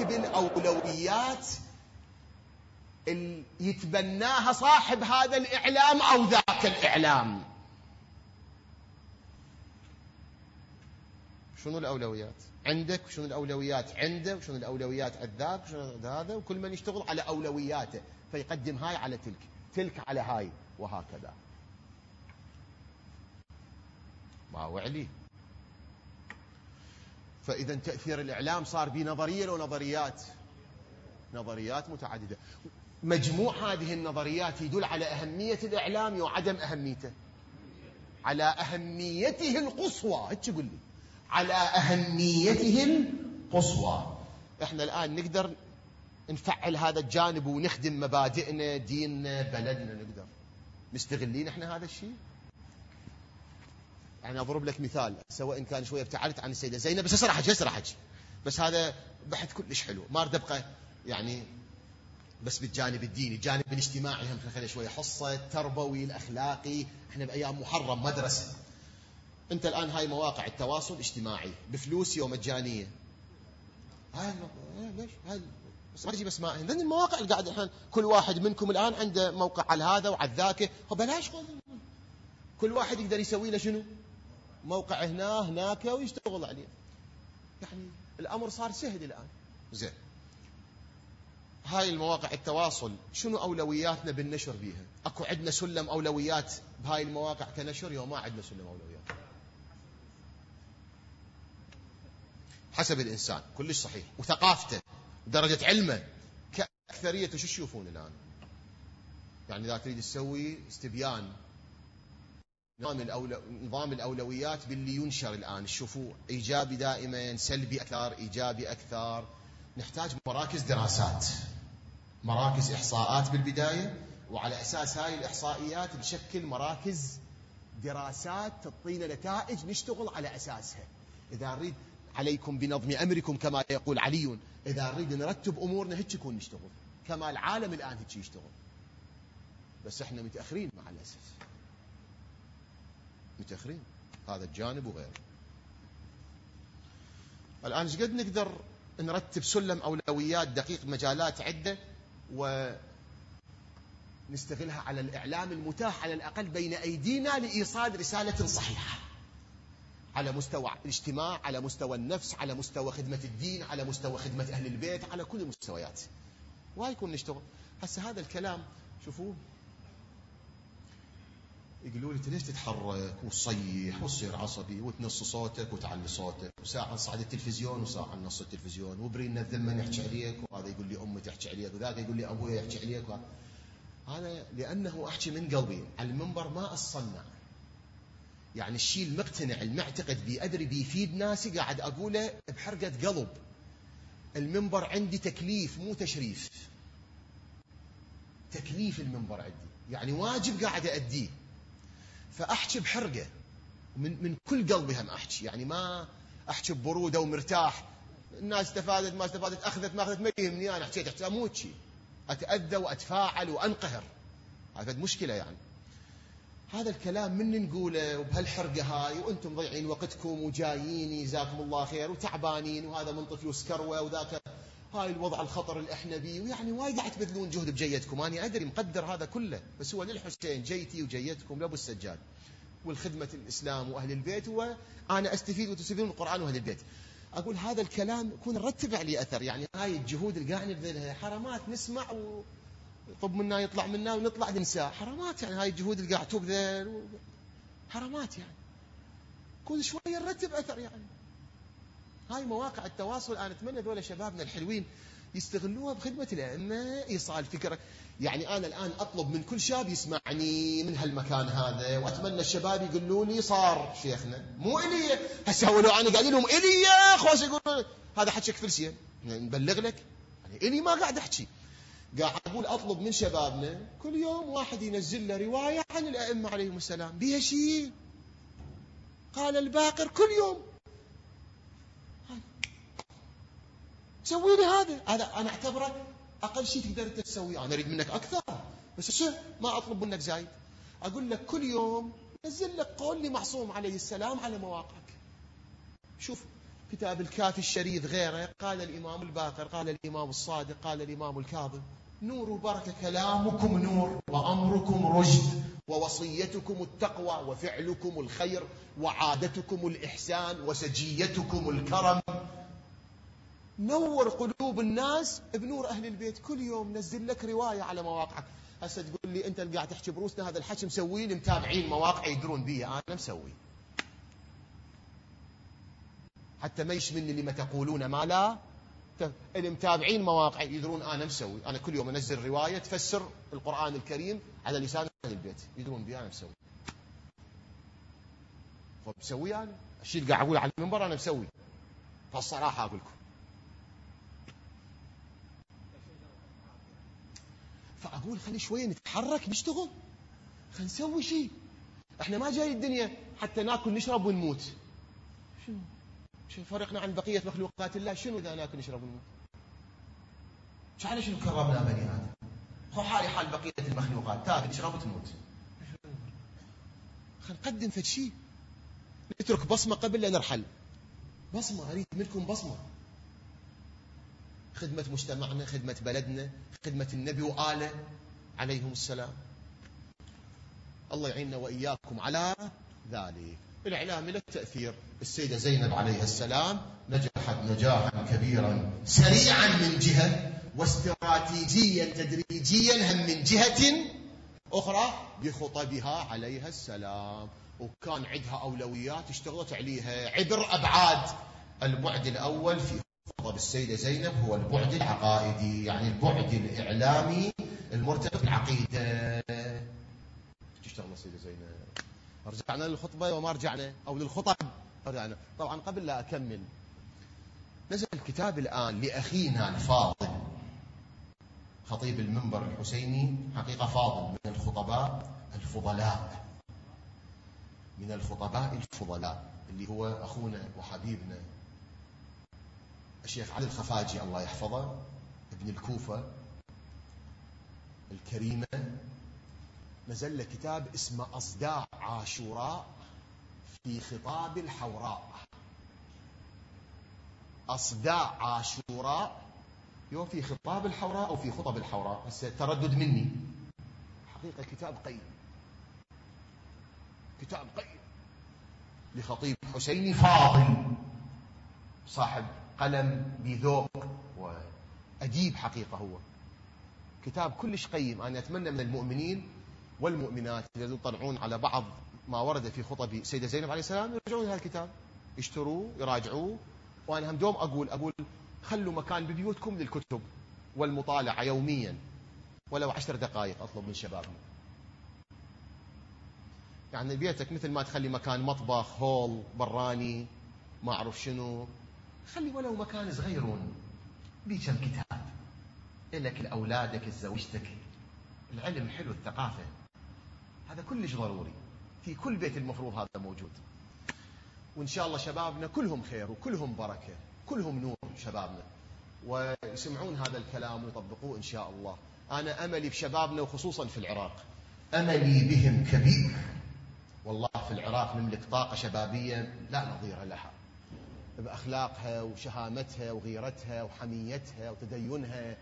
مراتب الأولويات اللي يتبناها صاحب هذا الإعلام أو ذاك الإعلام. شنو الأولويات عندك وشنو الأولويات عنده وشنو الأولويات عند ذاك وشنو هذا، وكل من يشتغل على أولوياته فيقدم هاي على تلك، تلك على هاي، وهكذا. ما وعلي. فإذا تأثير الإعلام صار بنظرية لو نظريات، نظريات متعددة. مجموع هذه النظريات يدل على أهمية الإعلام وعدم أهميته، على أهميته القصوى. هيك يقول لي على أهميته القصوى. احنا الآن نقدر نفعل هذا الجانب ونخدم مبادئنا، ديننا، بلدنا، نقدر مستغلين احنا هذا الشيء. يعني أضرب لك مثال، سواء إن كان شوية ابتعدت عن السيدة زينب، بس أسرح بس هذا بحث كلش حلو، ما أريد أبقى يعني بس بالجانب الديني. الجانب الاجتماعي هم خليه شوية حصة، التربوي، الأخلاقي. احنا بأيام محرم مدرسة. انت الآن هاي مواقع التواصل الاجتماعي بفلوس يوم مجانية، هاي ليش هاي بس ما تجيب اسماء. لأن المواقع اللي قاعد الحين كل واحد منكم الآن عنده موقع على هذا وعلى ذاك، وبلاش كل واحد يقدر يسوي له شنو موقع هناك ويشتغل عليه. يعني الأمر صار سهل الآن. زين، هاي المواقع التواصل شنو أولوياتنا بالنشر بيها؟ أكو عندنا سلم أولويات بهاي المواقع كنشر، يوم ما عندنا سلم أولويات حسب الإنسان. كلش صحيح. وثقافته ودرجة علمه كأكثرية. شو تشوفون الآن؟ يعني إذا تريد تسوي استبيان نظام الأولويات باللي ينشر الآن، شوفوا إيجابي دائما، سلبي أكثر، إيجابي أكثر. نحتاج مراكز دراسات، مراكز إحصاءات بالبداية، وعلى أساس هاي الإحصائيات نشكل مراكز دراسات تعطينا نتائج نشتغل على أساسها. إذا نريد عليكم بنظم أمركم كما يقول علي، إذا نريد نرتب أمورنا هيك يكون نشتغل، كما العالم الآن هيك يشتغل. بس احنا متأخرين مع الأسف، متأخرين هذا الجانب وغيره. الآن ايش قد نقدر نرتب سلم أولويات دقيق مجالات عدة ونستغلها على الإعلام المتاح على الأقل بين أيدينا لإيصال رسالة صحيحة على مستوى الاجتماع، على مستوى النفس، على مستوى خدمة الدين، على مستوى خدمة أهل البيت، على كل المستويات. وهيكون نشتغل. هسه هذا الكلام شوفوه يقولوا لي انت ليش تتحرك وتصيح وتصير عصبي وتنص صوتك وتعلي صوتك، وساعه نصعد التلفزيون وساعه نص التلفزيون، وبرينا الذمه نحكي عليك، وهذا يقول لي امي تحكي عليك، وذاك يقول لي ابوي يحكي عليك. هذا لانه احكي من قلبي على المنبر، ما اصنع. يعني الشيء المقتنع المعتقد بي ادري بيفيد ناسي قاعد اقوله بحرقه قلب. المنبر عندي تكليف مو تشريف. تكليف المنبر عندي، يعني واجب قاعد أديه. فأحكي بحرقة من كل قلبي. هم أحكي يعني ما أحكي ببرودة ومرتاح. الناس استفادت ما استفادت، أخذت ما أخذت، ما يهمني. أنا حكيت أموت شيء، أتأذى وأتفاعل وأنقهر. هذا مشكلة. يعني هذا الكلام من نقوله وبهالحرقة هاي، وأنتم ضيعين وقتكم وجايين جزاكم الله خير وتعبانين، وهذا من فلوس كروة وذاك هاي الوضع الخطر اللي احنا بيه، ويعني وايد قاعد تبذلون جهد بجيتكم. أنا أدري مقدر هذا كله، بس هو للحسين جيتي وجيتكم لأبو السجاد والخدمة الإسلام وأهل البيت، وأنا أستفيد وتستفيدون من القرآن وأهل البيت. أقول هذا الكلام يكون نرتب عليه أثر. يعني هاي الجهود اللي قاعد نبذلها حرامات، نسمع وطب منا يطلع منا ونطلع ننساه، حرامات. يعني هاي الجهود اللي قاعد تبذل حرامات. يعني كون شوية نرتب أثر. يعني هاي مواقع التواصل أنا أتمنى ذولا شبابنا الحلوين يستغلوها بخدمة الأئمة، إيصال فكرة. يعني أنا الآن أطلب من كل شاب يسمعني من هالمكان هذا، وأتمنى الشباب يقولوا لي صار شيخنا مو إلي. هسه هو لو أنا قاعد لهم إلي يا خوش يقولون هذا حكيك فلسية، يعني نبلغ لك. يعني إلي ما قاعد أحكي، قاعد أقول أطلب من شبابنا كل يوم واحد ينزل له رواية عن الأئمة عليهم السلام بيها شيء قال الباقر كل يوم. سوي لي هذا أنا أعتبره أقل شيء تقدر تسويه. أنا أريد منك أكثر، بس ما أطلب منك زايد. أقول لك كل يوم نزل لك قول لمعصوم عليه السلام على مواقعك. شوف كتاب الكافي الشريف غيره قال الإمام الباقر، قال الإمام الصادق، قال الإمام الكاظم: نور وبركة، كلامكم نور، وأمركم رشد، ووصيتكم التقوى، وفعلكم الخير، وعادتكم الإحسان، وسجيتكم الكرم. نور قلوب الناس بنور أهل البيت. كل يوم نزل لك رواية على مواقعك. هسه تقول لي أنت اللي قاعد تحكي بروسنا هذا الحكي مسويه اللي متابعين مواقع يدرون بيه، أنا مسوي حتى ما يشملني لما تقولون ما لا. اللي متابعين مواقع يدرون أنا مسوي. أنا كل يوم أنزل رواية تفسر القرآن الكريم على لسان أهل البيت، يدرون بيه أنا مسوي. فمسوي أنا الشيء اللي قاعد أقول على المنبر أنا مسوي، فالصراحة أقول لكم. فأقول خلي شوية نتحرك نشتغل، خلي نسوي شيء. احنا ما جاي الدنيا حتى ناكل نشرب ونموت. شنو فرقنا عن بقية مخلوقات الله؟ شنو إذا ناكل نشرب ونموت؟ على شنو كرمنا بني آدم؟ خو حالي حال بقية المخلوقات، تاكل تشرب وتموت. خل نقدم فد شيء، نترك بصمة قبل لا نرحل. بصمة، أريد منكم بصمة. خدمة مجتمعنا، خدمة بلدنا، خدمة النبي وآله عليهم السلام. الله يعيننا وإياكم على ذلك. الإعلام له تأثير. السيدة زينب عليها السلام نجحت نجاحا كبيرا سريعا من جهة، واستراتيجيا تدريجيا هم من جهة أخرى بخطبها عليها السلام. وكان عندها أولويات اشتغلت عليها عبر أبعاد. البعد الأول في خطب السيدة زينب هو البعد العقائدي، يعني البعد الإعلامي المرتبط بالعقيدة. تشتغل السيدة زينب. رجعنا للخطبة وما رجعنا، أو للخطب رجعنا. طبعا قبل لا أكمل، نزل الكتاب الآن لأخينا الفاضل خطيب المنبر الحسيني، حقيقة فاضل، من الخطباء الفضلاء، من الخطباء الفضلاء، اللي هو أخونا وحبيبنا الشيخ علي الخفاجي الله يحفظه، ابن الكوفة الكريمة. نزل له كتاب اسمه أصداء عاشوراء في خطاب الحوراء. أصداء عاشوراء يو في خطاب الحوراء أو في خطب الحوراء، هسه تردد مني. حقيقة كتاب قيم، كتاب قيم لخطيب حسيني فاضل، صاحب قلم بذوق وأديب. حقيقة هو كتاب كلش قيم. أنا أتمنى من المؤمنين والمؤمنات إذا يطلعون على بعض ما ورد في خطب السيدة زينب عليه السلام يرجعون هذا الكتاب، يشتروه يراجعوه. وأنا هم دوم أقول خلوا مكان ببيوتكم للكتب والمطالعة يوميا، ولو 10 دقائق أطلب من شبابنا. يعني بيتك مثل ما تخلي مكان مطبخ، هول، براني، ما أعرف شنو، خلي ولو مكان صغيرون بيه كم كتاب إلك لأولادك لزوجتك. العلم حلو، الثقافة هذا كلش ضروري في كل بيت، المفروض هذا موجود. وإن شاء الله شبابنا كلهم خير وكلهم بركة، كلهم نور شبابنا، ويسمعون هذا الكلام ويطبقوه إن شاء الله. أنا أملي بشبابنا وخصوصا في العراق، أملي بهم كبير والله. في العراق نملك طاقة شبابية لا نظير لها، بأخلاقها وشهامتها وغيرتها وحميتها وتدينها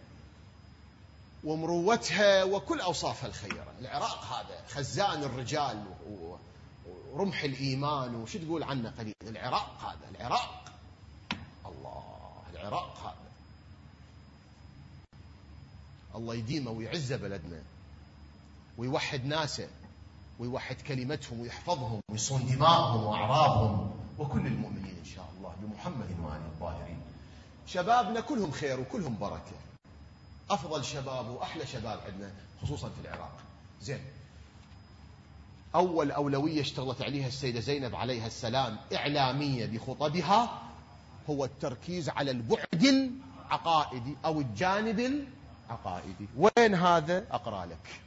ومروتها وكل أوصافها الخيرة. العراق هذا خزان الرجال ورمح الإيمان، وش تقول عنه قليل. العراق هذا، العراق، الله، العراق هذا الله يديمه ويعز بلدنا ويوحد ناسه ويوحد كلمتهم ويحفظهم ويصون دماءهم وأعراضهم وكل المؤمنين إن شاء الله بمحمد وآله الطاهرين. شبابنا كلهم خير وكلهم بركة، أفضل شباب وأحلى شباب عندنا خصوصا في العراق. زين، أول أولوية اشتغلت عليها السيدة زينب عليها السلام إعلامية بخطبها هو التركيز على البعد العقائدي أو الجانب العقائدي. وين هذا؟ أقرأ لك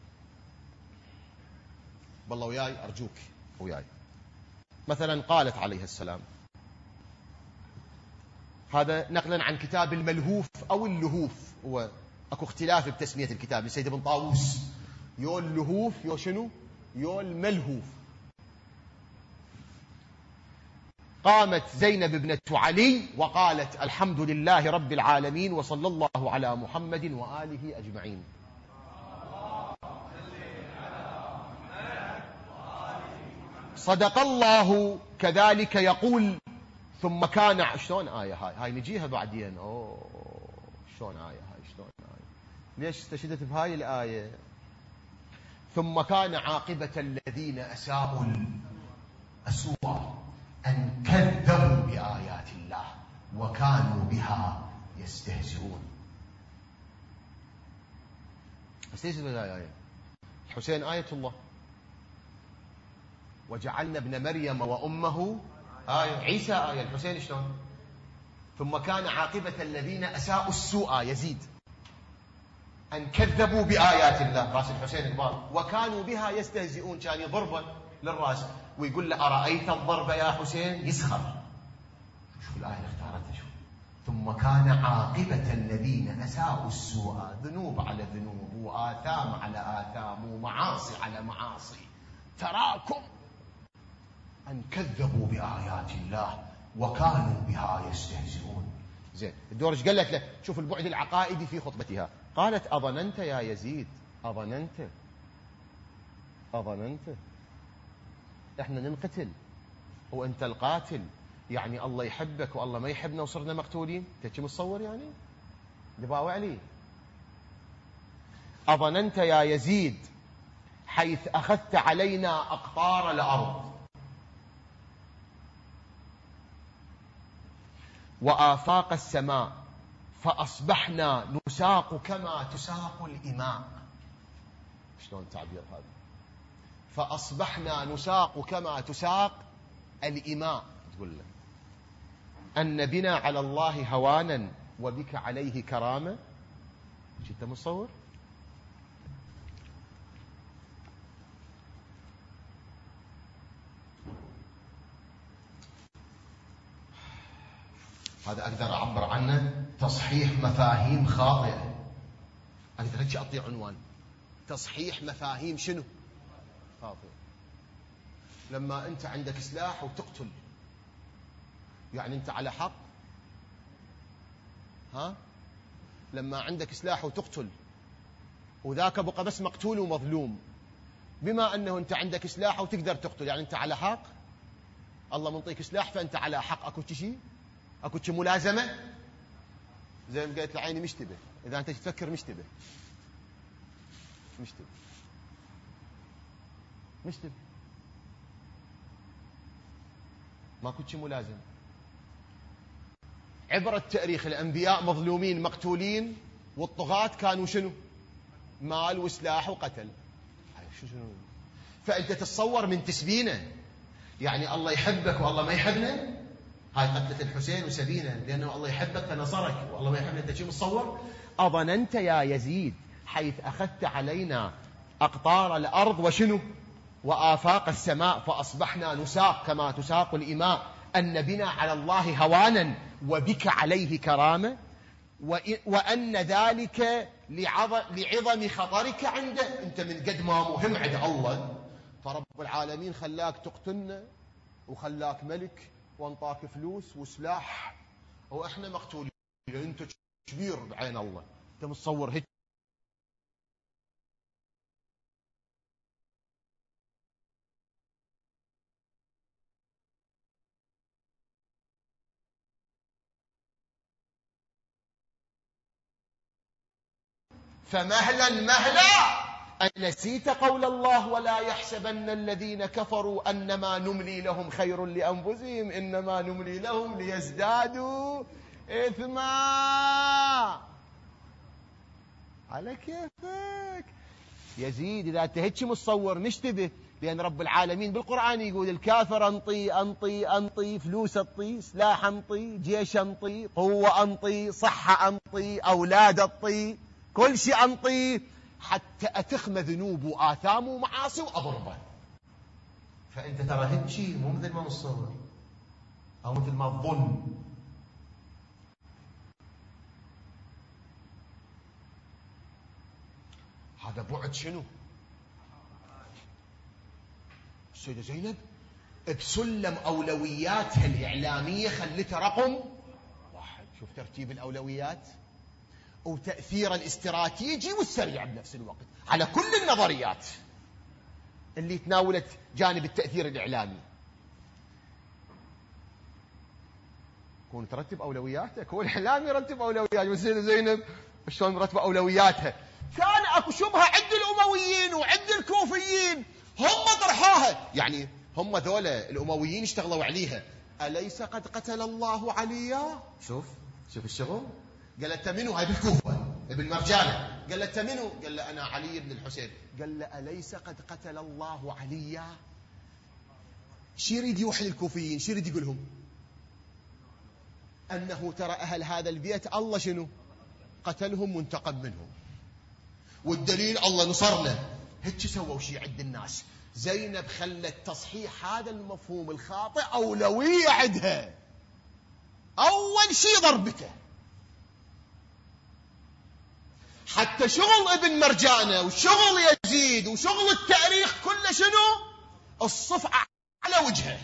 بالله وياي، أرجوك وياي. مثلا قالت عليها السلام، هذا نقلا عن كتاب الملهوف أو اللهوف، هو أكو اختلاف بتسمية الكتاب لسيد ابن طاووس، يو اللهوف يو شنو يو الملهوف. قامت زينب ابنة علي وقالت الحمد لله رب العالمين وصلى الله على محمد وآله أجمعين. صدق الله كذلك يقول ثم كان. شلون آية هاي نجيها بعدين. شلون آية هاي؟ شلون آية؟ ليش استشهدت بهاي الآية؟ ثم كان عاقبة الذين أساءوا السوء أن كذبوا بآيات الله وكانوا بها يستهزئون. استشهد بهاي الآية. الحسين آية الله، وجعلنا ابن مريم وأمه آية. عيسى آية. الحسين شلون؟ ثم كان عاقبة الذين أساءوا السوء يزيد أن كذبوا بآيات الله، راس الحسين البار، وكانوا بها يستهزئون. كان يضربه للراس ويقول له أرأيت الضرب يا حسين؟ يسخر. شوف الآية اللي اختارتها. شوف ثم كان عاقبة الذين أساءوا السوء، ذنوب على ذنوب وآثام على آثام ومعاصي على معاصي، تراكم، أن كذبوا بآيات الله وكانوا بها يستهزئون. زين الدور ايش قالت له؟ شوف البعد العقائدي في خطبتها. قالت أظننت يا يزيد، أظننت احنا ننقتل وانت القاتل، يعني الله يحبك والله ما يحبنا وصرنا مقتولين؟ انت شو متصور يعني؟ دباوع علي. أظننت يا يزيد حيث أخذت علينا أقطار الأرض وآفاق السماء فأصبحنا نساق كما تساق الإماء. شلون تعبير هذا؟ فأصبحنا نساق كما تساق الإماء. تقول له أن بنا على الله هوانا وبك عليه كرامة. شو أنت متصور؟ هذا أقدر أعبر عنه تصحيح مفاهيم خاطئة. أقدر أجي أعطي عنوان تصحيح مفاهيم شنو؟ خاطئة. لما أنت عندك سلاح وتقتل، يعني أنت على حق؟ ها؟ لما عندك سلاح وتقتل وذاك بقى بس مقتول ومظلوم، بما أنه أنت عندك سلاح وتقدر تقتل، يعني أنت على حق؟ الله منطيك سلاح فأنت على حق. أكو شيء؟ أكو شيء ملازمة؟ زي ما قلت العيني مشتبه. إذا أنت تفكر مشتبه ماكو شيء ملازم. عبر التاريخ الأنبياء مظلومين مقتولين، والطغاة كانوا شنو؟ مال وسلاح وقتل. شنو؟ فأنت تتصور من تسبينه يعني الله يحبك والله ما يحبنا؟ هاي قتلة الحسين وسبينه لأنه الله يحبك فنصرك والله ما يحبنا. أنت شو متصور؟ أظننت يا يزيد حيث أخذت علينا أقطار الأرض وشنو؟ وآفاق السماء فأصبحنا نساق كما تساق الإماء أن بنا على الله هوانا وبك عليه كرامة، وأن ذلك لعظم خطرك عنده. أنت من قد ما مهم عند الله فرب العالمين خلاك تقتلنا وخلاك ملك وانطاك فلوس وسلاح وإحنا مقتولين. أنت كبير بعين الله. أنت متصور هيك؟ فمهلا أنسيت قول الله ولا يحسبن الذين كفروا أنما نملي لهم خير لأنفسهم إنما نملي لهم ليزدادوا إثما. على كيفك يزيد. إذا أنت هيك متصور مشتبه، لأن رب العالمين بالقرآن يقول الكافر أنطي فلوس أنطي سلاح أنطي جيش أنطي قوة أنطي صحة أنطي أولاد أنطي كل شيء أنطي حتى أتخم ذنوب وآثام ومعاصي وأضربه. فأنت ترى هيك شيء مو مثل ما متصور أو مثل ما تظن. هذا بعد شنو؟ السيدة زينب بسلم أولوياتها الإعلامية خلتها رقم 1. شوف ترتيب الأولويات وتأثير الاستراتيجي والسريع بنفس الوقت على كل النظريات اللي تناولت جانب التأثير الإعلامي. كون ترتب أولوياتك، هو الإعلامي يرتب أولوياته، والسيدة زينب شلون مرتبة أولوياتها؟ كان أكو شبهة عند الأمويين وعند الكوفيين، هم طرحوها، يعني هم ذولا الأمويين اشتغلوا عليها. أليس قد قتل الله عليا؟ شوف الشغل. قالت منو؟ هاي بالكوفة ابن مرجانة. قالت منو؟ قال له أنا علي بن الحسين. قال له أليس قد قتل الله عليا؟ شي يريد يوحي للكوفيين؟ شي يريد يقولهم؟ أنه ترى أهل هذا البيت الله شنو؟ قتلهم وانتقم منهم، والدليل الله نصرنا. هيك سووا شي عند الناس. زينب خلت تصحيح هذا المفهوم الخاطئ أولوية عندها. أول شي ضربته، حتى شغل ابن مرجانة وشغل يزيد وشغل التاريخ كله شنو؟ الصف على وجهه،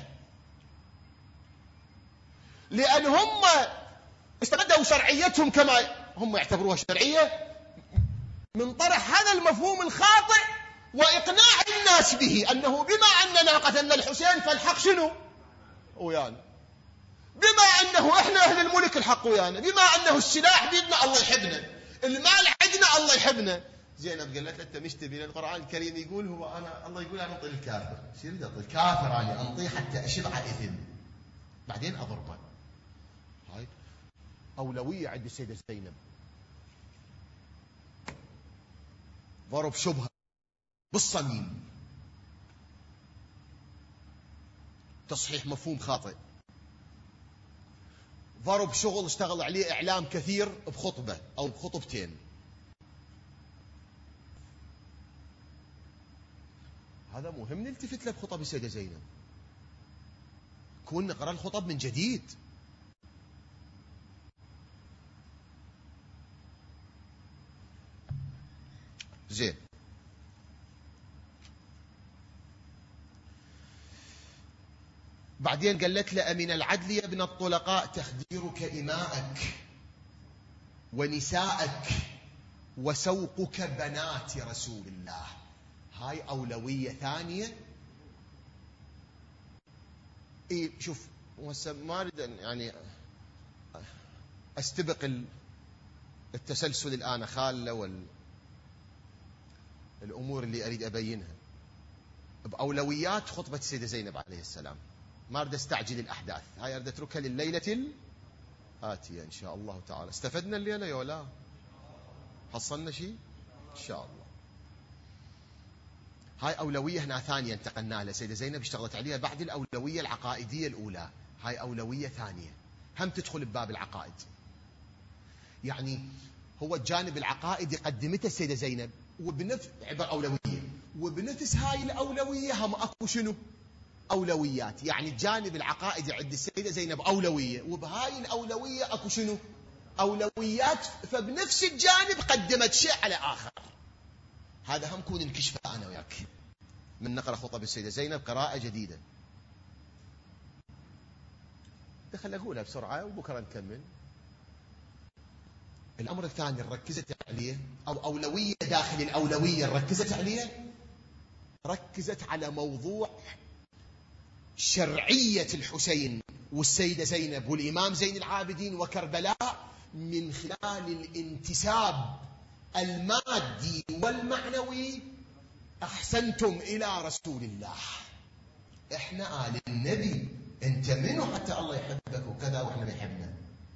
لأن هم استمدوا شرعيتهم كما هم يعتبروها شرعية من طرح هذا المفهوم الخاطئ وإقناع الناس به أنه بما أننا قتلنا الحسين فالحق شنو؟ ويانا. بما أنه إحنا أهل الملك الحق ويانا. بما أنه السلاح بيدنا الله يحبنا، المال عندنا الله يحبنا. زينب قالت له أنت مش تبي؟ القرآن الكريم يقول هو أنا الله يقول أنا أنطي الكافر. شو يريد أنطي الكافر؟ أنا أنطيه حتى أشبع إثم بعدين أضربه. هاي أولوية عند السيدة زينب. ضرب شبهة بالصميم، تصحيح مفهوم خاطئ، ضرب شغل اشتغل عليه إعلام كثير بخطبة أو بخطبتين. هذا مهم نلتفت له بخطب السيدة زينب، كون نقرأ الخطب من جديد. زين، بعدين قالت له أمن العدل يا ابن الطلقاء تخديرك إماءك ونساءك وسوقك بنات رسول الله. هاي أولوية ثانية. شوف ما أريد يعني أستبق التسلسل الآن خالة والأمور اللي أريد أبينها بأولويات خطبة السيدة زينب عليه السلام. ما أريد أستعجل الأحداث، هاي أريد أتركها لليلة الآتية إن شاء الله تعالى. استفدنا الليلة يا ولا حصلنا شيء إن شاء الله. هاي أولوية هنا ثانية انتقلنا لها. السيدة زينب اشتغلت عليها بعد الأولوية العقائدية الأولى. هاي أولوية ثانية هم تدخل بباب العقائد. يعني هو الجانب العقائدي قدمته السيدة زينب وبنفس عبر أولوية، وبنفس هاي الأولوية هم أكو شنو؟ أولويات. يعني الجانب العقائدي عند السيدة زينب أولوية، وبهاي الأولوية أكو شنو؟ أولويات. فبنفس الجانب قدمت شيء على آخر. هذا هم كون نكشفه أنا وياك من نقرأ خطب السيدة زينب قراءة جديدة. دخل أقولها بسرعة وبكرة نكمل. الأمر الثاني ركزت عليه، أو أولوية داخل الأولوية ركزت عليه، ركزت على موضوع شرعية الحسين والسيدة زينب والإمام زين العابدين وكربلاء من خلال الانتساب المادي والمعنوي. أحسنتم إلى رسول الله، إحنا آل النبي، أنت منو حتى الله يحبك وكذا وإحنا بيحبنا.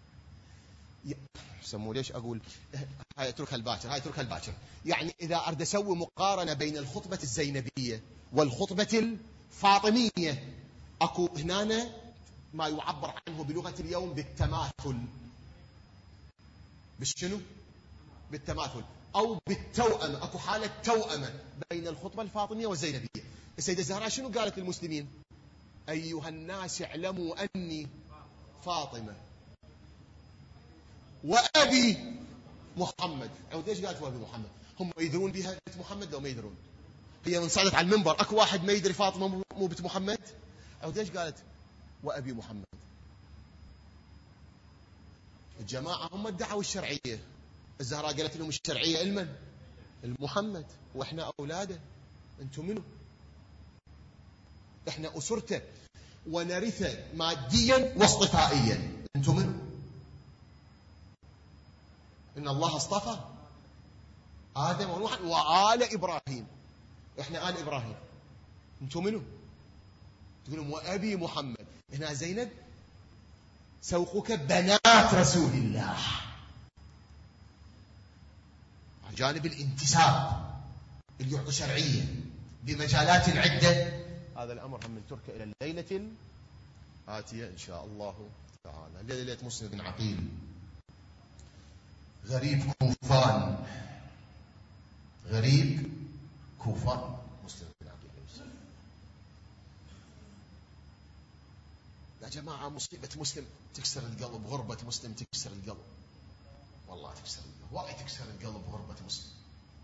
سموا ليش أقول هاي اتركها الباكر. يعني إذا أريد أسوي مقارنة بين الخطبة الزينبية والخطبة الفاطمية، أكو هنا ما يعبر عنه بلغة اليوم بالتماثل. بالشنو؟ بالتماثل أو بالتوأمة. أكو حالة توأمة بين الخطبة الفاطمية والزينبية. السيدة الزهراء شنو قالت للمسلمين؟ أيها الناس اعلموا أني فاطمة وأبي محمد. عود ليش قالت وأبي محمد؟ هم يدرون بها بنت محمد لو ما يدرون؟ هي من صعدت على المنبر أكو واحد ما يدري فاطمة مو بنت محمد؟ أو ليش قالت وأبي محمد؟ الجماعة هم ادعوا الشرعية، الزهراء قالت لهم الشرعية لمن؟ المحمد، وإحنا أولاده. أنتم منه؟ إحنا أسرته ونرثه ماديا واصطفائيا. أنتم منه؟ إن الله اصطفى آدم ونوح وآل إبراهيم، إحنا آل إبراهيم. أنتم منه؟ تقولون وأبي محمد. هنا زينب سوقك بنات رسول الله، على جانب الانتساب اللي يعطي شرعية بمجالات عدة. هذا الأمر هم من ترك إلى الليلة الآتية إن شاء الله تعالى. ليلة مسلم بن عقيل غريب كوفان، غريب كوفان مسلم بن عقيل. يا جماعة مصيبة مسلم تكسر القلب، غربة مسلم تكسر القلب، والله تكسر القلب، والله تكسر القلب غربة مسلم.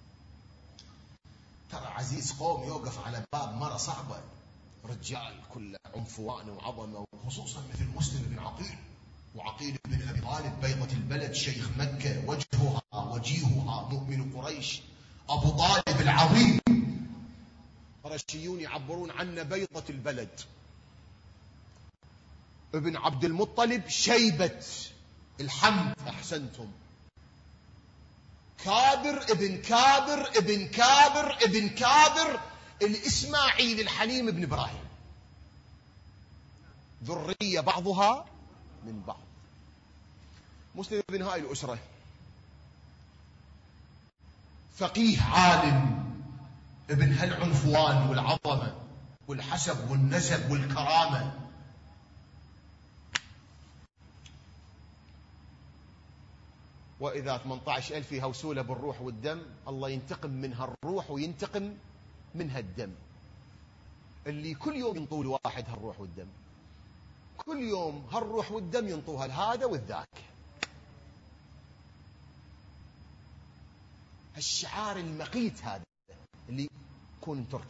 ترى عزيز قوم يوقف على باب مرة صعبة، رجال كله عنفوان وعظمة، وخصوصا مثل مسلم بن عقيل، وعقيل بن أبي طالب بيضة البلد، شيخ مكة، وجهها وجيهها، مؤمن قريش، أبو طالب العظيم. قرشيون يعبرون عنه بيضة البلد. ابن عبد المطلب شيبة الحمد، أحسنتم. كابر ابن كابر ابن كابر ابن كابر الإسماعيل الحليم ابن إبراهيم، ذرية بعضها من بعض. مسلم ابن هاي الأسرة، فقيه عالم، ابن هالعنفوان والعظمة والحسب والنسب والكرامة. وإذا 18,000 يهوسولة بالروح والدم، الله ينتقم منها الروح وينتقم منها الدم. اللي كل يوم ينطوا لواحد هالروح والدم، كل يوم هالروح والدم ينطوها لهذا والذاك. هالشعار المقيت هذا اللي يكون تركه.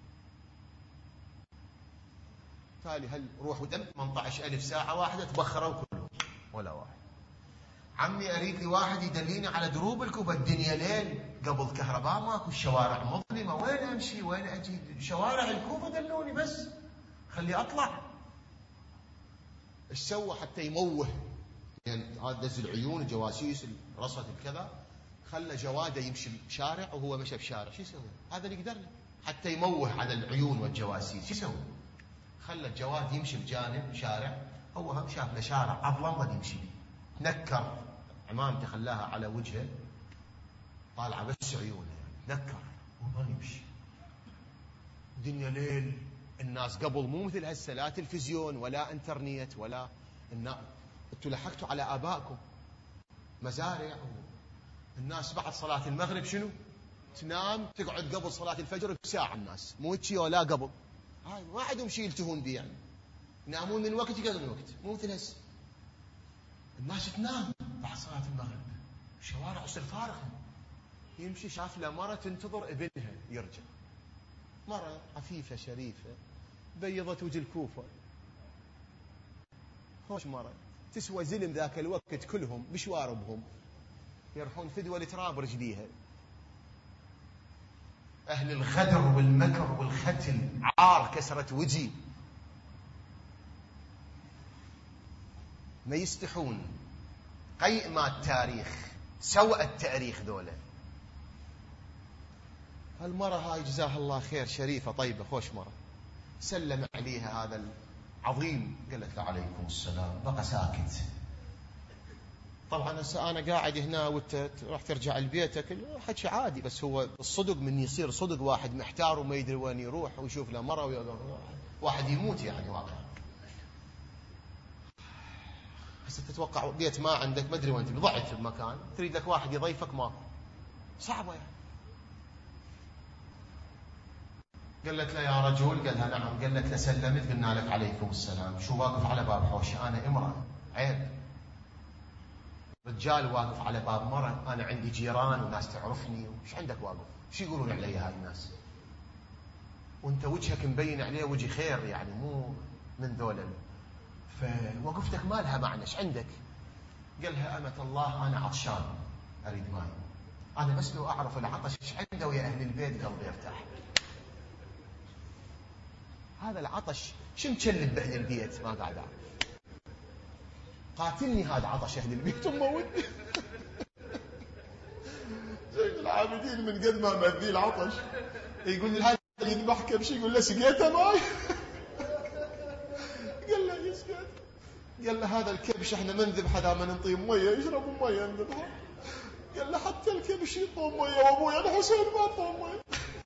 تالي هالروح ودم 18,000 ساعة واحدة تبخروا كلهم ولا واحد. عمي أريد لي واحد يدليني على دروب الكوبا، الدنيا ليل، قبل كهرباء ماكو، الشوارع مظلمة، وين أمشي وين أجي؟ شوارع الكوبا دلوني بس، خلي أطلع. ايش سوى حتى يموه؟ يعني هذا دز العيون، الجواسيس، رصد الكذا، خلى جواده يمشي بشارع وهو مشى بشارع. شو يسوي؟ هذا اللي يقدر حتى يموه على العيون والجواسيس. شو يسوي؟ خلى الجواد يمشي بجانب شارع، هو هم شاف له شارع أظلم ظل يمشي، تنكر عمامته خلاها على وجهه طالعه بس عيونه، تنكر وظل يمشي. دنيا ليل، الناس قبل مو مثل هسه، لا تلفزيون ولا انترنت ولا انتوا لحقتوا على ابائكم مزارع. الناس بعد صلاه المغرب شنو؟ تنام تقعد قبل صلاه الفجر بساعه، الناس مو هيك ولا قبل، هاي ما عندهم شيء يلتهون به، يعني ينامون من وقت يقعدون من وقت، مو مثل هسه. الناس تنام بعد صلاة المغرب، الشوارع تصير فارغة. يمشي شاف له مرة تنتظر ابنها يرجع، مرة عفيفة شريفة بيضت وجه الكوفة، خوش مرة تسوى زلم ذاك الوقت كلهم بشواربهم يروحون فدوى لتراب رجليها. أهل الغدر والمكر والختل، عار كسرت وجهي، ما يستحون. قيء ما التاريخ، سوء التاريخ ذولا. هالمرة هاي جزاها الله خير، شريفة طيبة خوش مرة، سلم عليها هذا العظيم، قالت له عليكم السلام، بقى ساكت. طبعا أنا قاعد هنا وانت راح ترجع لبيتك، حكي عادي، بس هو الصدق من يصير صدق، واحد محتار وما يدري وين يروح ويشوف له مرة واحد يموت يعني واقع. هسه تتوقع بيت ما عندك، ما ادري وين تبي، ضعت بمكان تريد لك واحد يضيفك، ماكو، صعبه يعني. قالت له يا رجل، قال لها نعم، قالت له سلمت، قلنا لك عليكم السلام، شو واقف على باب حوشي؟ انا امراه، عيب. رجال واقف على باب مرة، انا عندي جيران وناس تعرفني، وش عندك واقف؟ شو يقولون علي هاي الناس؟ وانت وجهك مبين عليه وجه خير، يعني مو من ذولا. فوقفتك ما لها معنى، ايش عندك؟ قالها أمة الله أنا عطشان أريد ماي، أنا بس لو أعرف العطش ايش عنده ويا أهل البيت قلبي يرتاح. هذا العطش شو مكلب بأهل البيت ما قاعد أعرف. قاتلني هذا عطش أهل البيت وموتني. زين العابدين من قد ما مذي العطش يقول لي هذا يذبح كبش، يقول له سقيته ماي. قال له يسقط. قال له هذا الكبش احنا ما نذبحه دام ننطيه ميه يشربوا ميه نذبحه. قال له حتى الكبش يطوم ميه وابويا الحسين ما طوم ميه.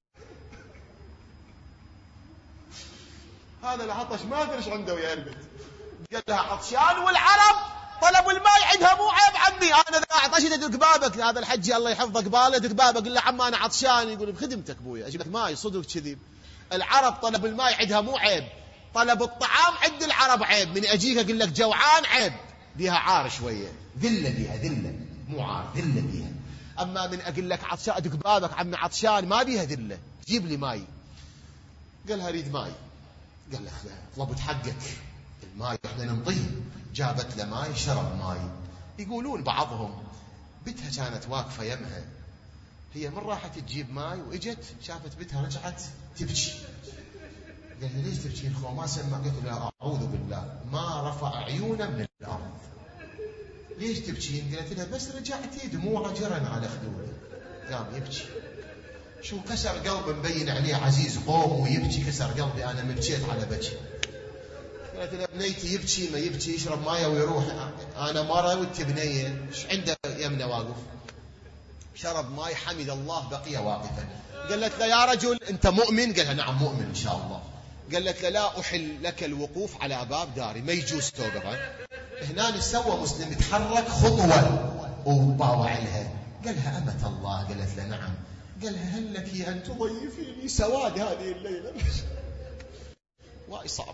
هذا العطش ما ادري ايش عنده ويا البيت. قال لها عطشان والعرب طلبوا الماء عندها مو عيب عمي، انا اذا عطشت ادق بابك. هذا الحجي الله يحفظه قباله دق بابك قل له عم انا عطشان، يقول بخدمتك ابويا اجيب لك ماي صدق كذب. العرب طلب الماء عندها مو عيب، طلب الطعام عند العرب عيب. من اجيك اقول لك جوعان عيب، بيها عار شويه، ذله بيها، ذله مو عار، ذله بيها. اما من اقول لك عطشان ادق بابك عمي عطشان ما بيها ذله، جيب لي ماي. قالها اريد ماي. قال لك طلبت حقك الماي احنا ننطيه. جابت له ماي شرب ماي. يقولون بعضهم بنتها كانت واقفه يمها، هي من راحت تجيب ماي واجت شافت بنتها رجعت تبكي. قال لها ليش تبكين خو ما سمع؟ قلت لها اعوذ بالله ما رفع عيونه من الارض. ليش تبكين؟ قالت لها بس رجعتي دموعه جرن على خدوده. قام يبكي. شو كسر قلبه مبين عليه عزيز قوم ويبكي كسر قلبي انا مبكيت على بكي. قالت له بنيتي يبكي ما يبكي يشرب مايه ويروح، انا مره وانت بنيه ايش عنده يمنه واقف. شرب ماي حمد الله بقي واقفا. قالت له يا رجل انت مؤمن؟ قالها نعم مؤمن ان شاء الله. قالت له لا احل لك الوقوف على باب داري، ما يجوز توقف. هنا سوى مسلم يتحرك خطوه وباوع لها. قالها امة الله؟ قالت له نعم. قالها هل لك ان تضيفيني سواد هذه الليله؟ واي صعب.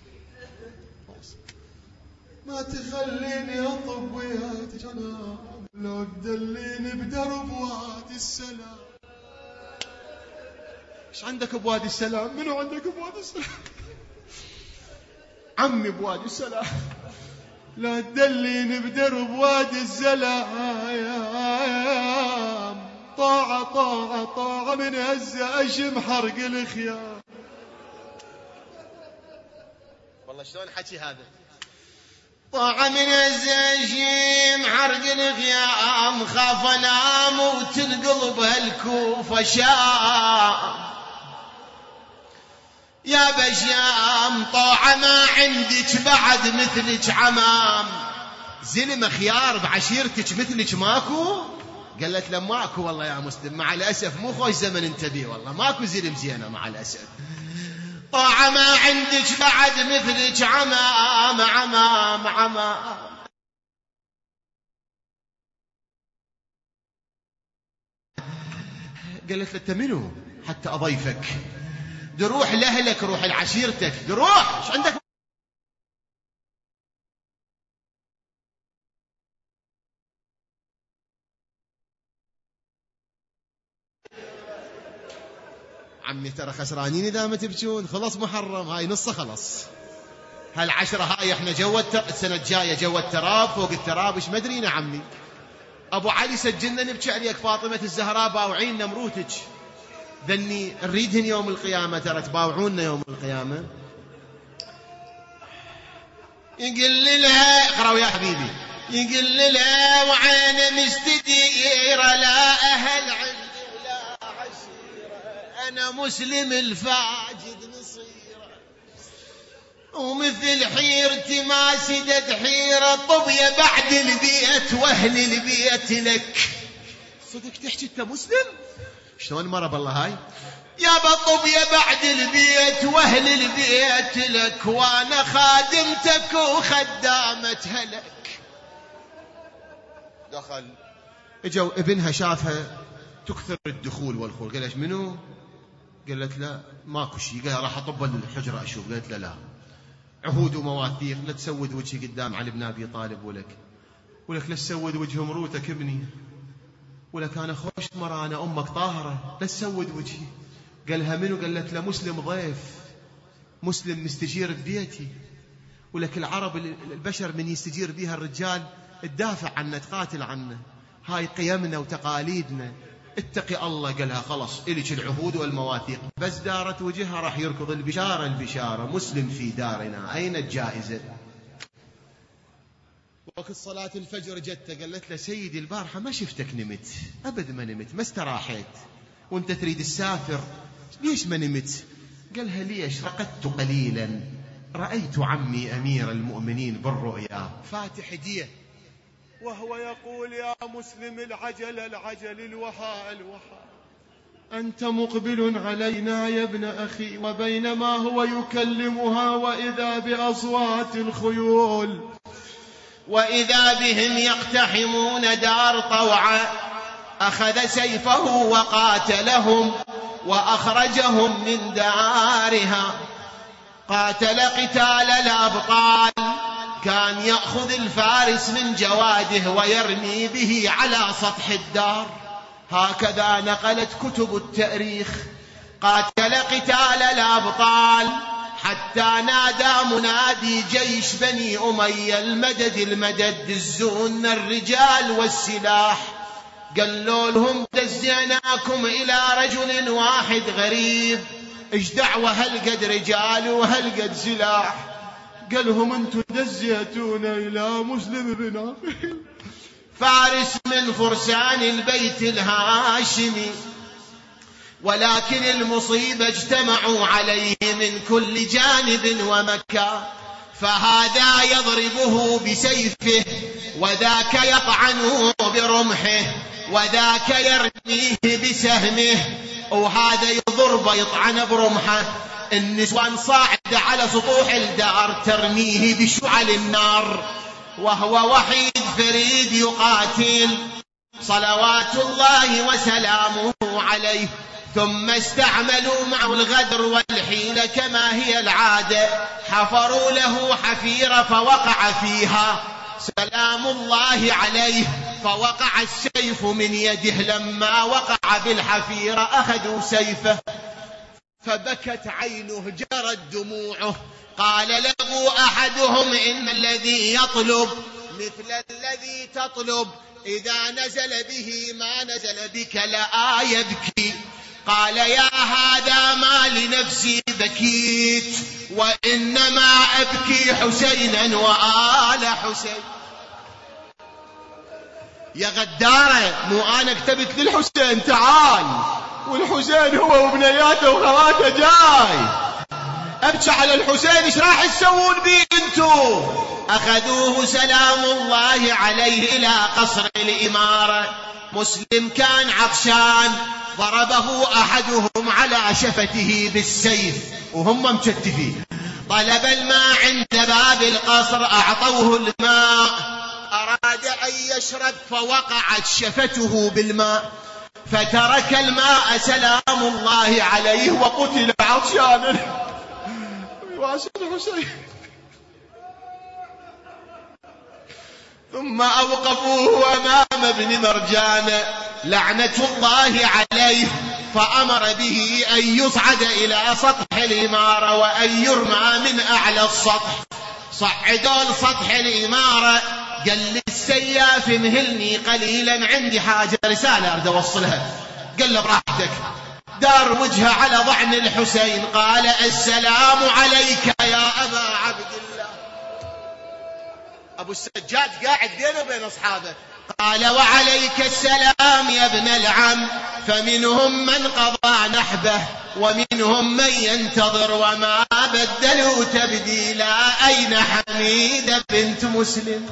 ما تخليني اطب وياك جناب، لو تدليني بدرب وادي السلام. ايش عندك بوادي السلام؟ منو عندك بوادي السلام؟ عمي بوادي السلام. لا تدليني بدرب وادي السلام، طاعة طاعة طاعة من هزة أشم حرق الخيام. والله شلون حكي هذا؟ طاعة من هزة أشم حرق الخيام، خاف أنام وتنقلب هالكوفة شام. يا بشام طاعة ما عندك بعد مثلك عمام. زلمة خيار بعشيرتك مثلك ماكو؟ قالت له ماكو والله يا مسلم مع الأسف، مو خوش زمن انت بيه والله، ماكو زلم زينة مع الأسف. طاعة ما عندك بعد مثلك عمام عمام عمام. قالت له انت منو حتى أضيفك؟ دروح لأهلك روح لعشيرتك دروح، ايش عندك؟ عمي ترى خسرانين إذا ما تبكون، خلص محرم هاي نصه خلص. هالعشرة هاي احنا السنة الجاية جو التراب فوق التراب ايش مدرينا عمي. أبو علي سجلنا نبكي عليك، فاطمة الزهراء باوعين نمروتك، ذني نريدهن يوم القيامة ترى تباوعونا يوم القيامة. يقل لها اقرأوا يا حبيبي، يقل لها وعين مستديرة لا أهل عندي ولا عشيرة، أنا مسلم الفاجد نصيرة، ومثل حيرتي ما سدت حيرة، طبية بعد البيت وأهل البيت لك. صدق تحكي أنت مسلم؟ شلون مرة بالله هاي؟ يا بطبية بعد البيت وأهل البيت لك، وأنا خادمتك وخدامتها لك. دخل اجوا ابنها شافها تكثر الدخول والخروج، قالت منو؟ قالت لا ماكو شيء. قال راح اطب الحجرة اشوف. قالت لا عهود ومواثيق، لا تسود وجهي قدام علي بن ابي طالب ولك لا تسود وجه مروتك ابني، ولك انا خوش مرة انا امك طاهرة لا تسود وجهي. قالها منو؟ قالت له مسلم ضيف مسلم مستجير ببيتي، ولك العرب البشر من يستجير بها الرجال تدافع عنه تقاتل عنه، هاي قيمنا وتقاليدنا. اتقي الله. قالها خلص إليك العهود والمواثيق، بس دارت وجهها راح يركض البشارة البشارة، مسلم في دارنا أين الجائزة؟ وقت صلاة الفجر جت قالت له سيدي البارحة ما شفتك نمت، أبد ما نمت، ما استراحيت، وانت تريد السافر ليش ما نمت؟ قالها ليش؟ رقدت قليلا، رأيت عمي أمير المؤمنين بالرؤيا فاتح يديه وهو يقول يا مسلم العجل العجل الوحى الوحى، أنت مقبل علينا يا ابن أخي. وبينما هو يكلمها وإذا بأصوات الخيول، وإذا بهم يقتحمون دار طوعا، أخذ سيفه وقاتلهم وأخرجهم من دارها. قاتل قتال الأبطال، كان يأخذ الفارس من جواده ويرمي به على سطح الدار، هكذا نقلت كتب التاريخ. قاتل قتال الأبطال حتى نادى منادي جيش بني أمية المدد المدد، دزون الرجال والسلاح. قالوا لهم دزيناكم إلى رجل واحد غريب، ايش دعوة هل قد رجال وهل قد سلاح؟ قالهم انتم دزيتونا إلى مسلم بن عقيل، فارس من فرسان البيت الهاشمي، ولكن المصيبة اجتمعوا عليه من كل جانب ومكان، فهذا يضربه بسيفه وذاك يطعنه برمحه وذاك يرميه بسهمه، وهذا يضرب يطعن برمحه. النسوان صاعدة على سطوح الدار ترميه بشعل النار، وهو وحيد فريد يقاتل صلوات الله وسلامه عليه. ثم استعملوا معه الغدر والحيلة كما هي العادة، حفروا له حفيرة فوقع فيها سلام الله عليه، فوقع السيف من يده. لما وقع بالحفيرة أخذوا سيفه فبكت عينه جرت دموعه. قال له أحدهم إن الذي يطلب مثل الذي تطلب إذا نزل به ما نزل بك لا يبكي. قال يا هذا ما لنفسي بكيت وإنما أبكي حسينا وآل حسين. يا غدارة، مو أنا كتبت للحسين تعال، والحسين هو وبنياته وخواته جاي، أبكي على الحسين، إيش راح تسوون بي انتو؟ أخذوه سلام الله عليه إلى قصر الإمارة. مسلم كان عطشان، ضربه أحدهم على شفته بالسيف وهم مكتفين، طلب الماء عند باب القصر، أعطوه الماء، أراد أن يشرب فوقعت شفته بالماء فترك الماء سلام الله عليه وقتل عطشانا. ثم أوقفوه أمام ابن مرجان لعنة الله عليه، فأمر به أن يصعد إلى سطح الإمارة وأن يرمى من أعلى السطح. صعدوا لسطح الإمارة، قال للسياف مهلني قليلا عندي حاجة رسالة أريد أوصلها. قال له براحتك. دار وجهه على ضعن الحسين، قال السلام عليك يا أبا عبد الله. أبو السجاد قاعد بينه وبين أصحابه، قال وعليك السلام يا ابن العم، فمنهم من قضى نحبه ومنهم من ينتظر وما بدلوا تبديلا. أين حميدة بنت مسلم؟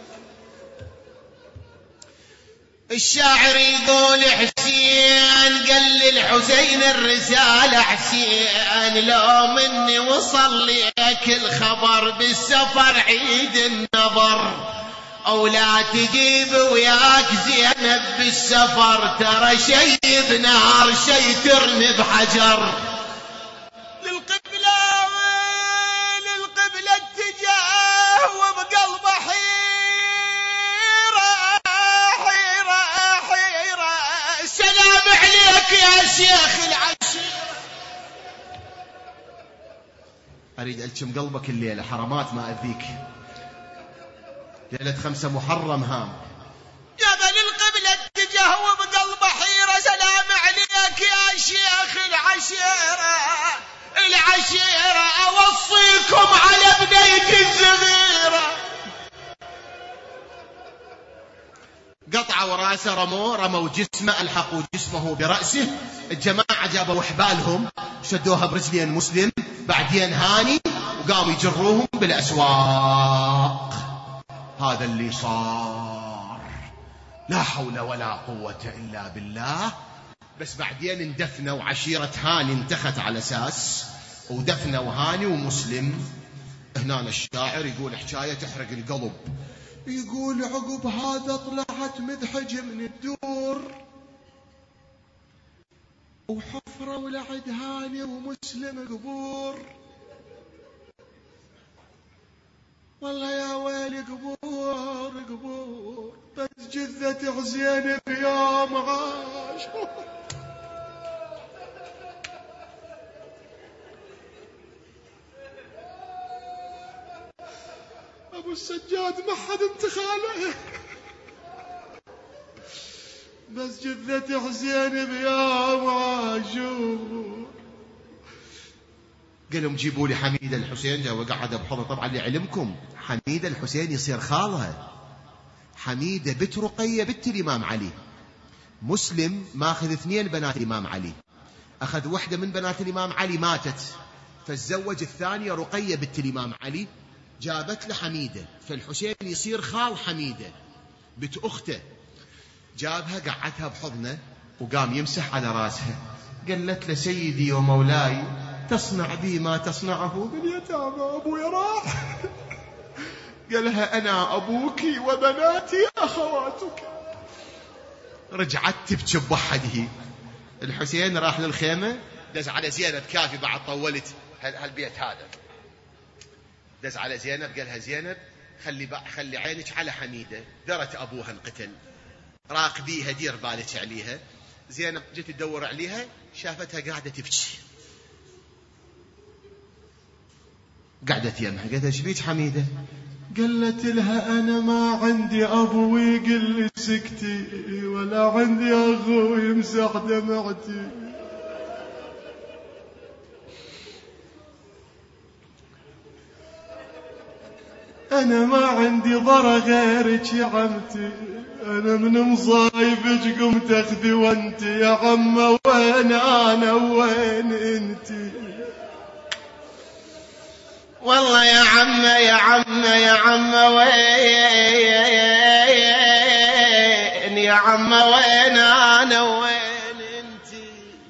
الشاعر يقول حسين قال للحسين الرسالة، حسين لو مني وصل لك الخبر بالسفر عيد النظر، أو لا تجيب وياك زينب بالسفر، ترى شي بنار شي ترمي بحجر. للقبلة اتجاه وبقلبه حيرة السلام عليك يا شيخ العشيرة. أريد ألجم قلبك الليلة، حرمات ما أذيك، ليلة 5 محرم هام. جبل القبلة اتجه وبقلبه حيرة، سلام عليك يا شيخ العشيرة أوصيكم على بنيتي الصغيرة. قطعوا راسه، رموا جسمه، ألحقوا جسمه برأسه. الجماعة جابوا حبالهم شدوها برجلين مسلم، بعدين هاني، وقاموا يجروهم بالأسواق. هذا اللي صار، لا حول ولا قوة إلا بالله. بس بعدين اندفنوا، عشيرة هاني انتخت على أساس، ودفنوا هاني ومسلم. هنا الشاعر يقول حكاية تحرق القلب، يقول عقب هذا طلعت مدحج من الدور، وحفرة ولعد هاني ومسلم قبور. والله يا ويلي قبور قبور، بس جثة حسين بيوم عاش. أبو السجاد ما حد انتخاله، بس جثة حسين بيوم عاشور. قال لهم جيبوا لي حميد الحسين، جاء وقعد بحضن. طبعا لعلمكم حميد الحسين يصير خالها، حميدة بنت رقية بنت الإمام علي. مسلم ماخذ 2 بنات الإمام علي، أخذ واحدة من بنات الإمام علي ماتت، فالزوج الثانية رقية بنت الإمام علي، جابت له حميدة، فالحسين يصير خال حميدة بنت أخته. جابها قعدها بحضنه وقام يمسح على راسها. قالت له سيدي ومولاي تصنع بي ما تصنعه باليتامى، أبويا راح. قالها أنا أبوك وبناتي أخواتك. رجعت تبكي بوحده. الحسين راح للخيمة، دز على زينب، كافي بعد طولت هالبيت هذا، دز على زينب قالها زينب خلي عينك على حميدة، درت أبوها انقتل، راقبيها دير بالك عليها. زينب جت تدور عليها، شافتها قاعدة تبكي، قعدت يمها، قالت ايش بيك حميدة؟ قالت لها أنا ما عندي أبو يقل لي سكتي، ولا عندي أخو يمسح دمعتي. أنا ما عندي ضرة غيرك يا عمتي، أنا من مصايبك قمت أخذي وانت يا عمة، وين أنا وين انتي؟ والله يا عمة يا عمة يا عمة وين يا عمة، وين أنا وين انتي؟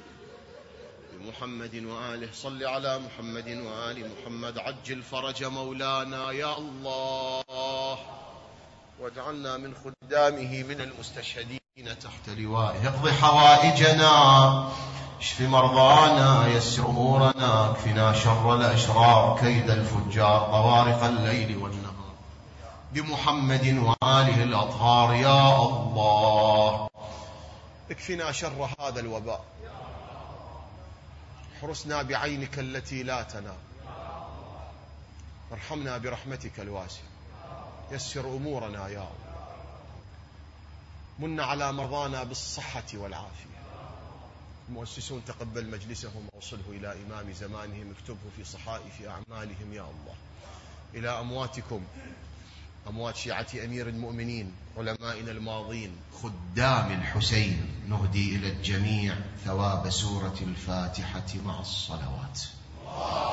محمد وآله، صل على محمد وآل محمد، عجل فرج مولانا يا الله، واجعلنا من خدامه من المستشهدين تحت لوائه. اقض حوائجنا، اشف مرضانا، يسر أمورنا، اكفنا شر الأشرار، كيد الفجار، طوارق الليل والنهار، بمحمد وآله الأطهار يا الله. اكفنا شر هذا الوباء، احرسنا بعينك التي لا تنام، ارحمنا برحمتك الواسعة، يسر أمورنا يا الله، من على مرضانا بالصحة والعافية. المؤسسون تقبل مجلسهم ووصله إلى إمام زمانهم، اكتبه في صحائف أعمالهم يا الله. إلى أمواتكم، أموات شيعة أمير المؤمنين، علمائنا الماضين، خدام الحسين، نهدي إلى الجميع ثواب سورة الفاتحة مع الصلوات.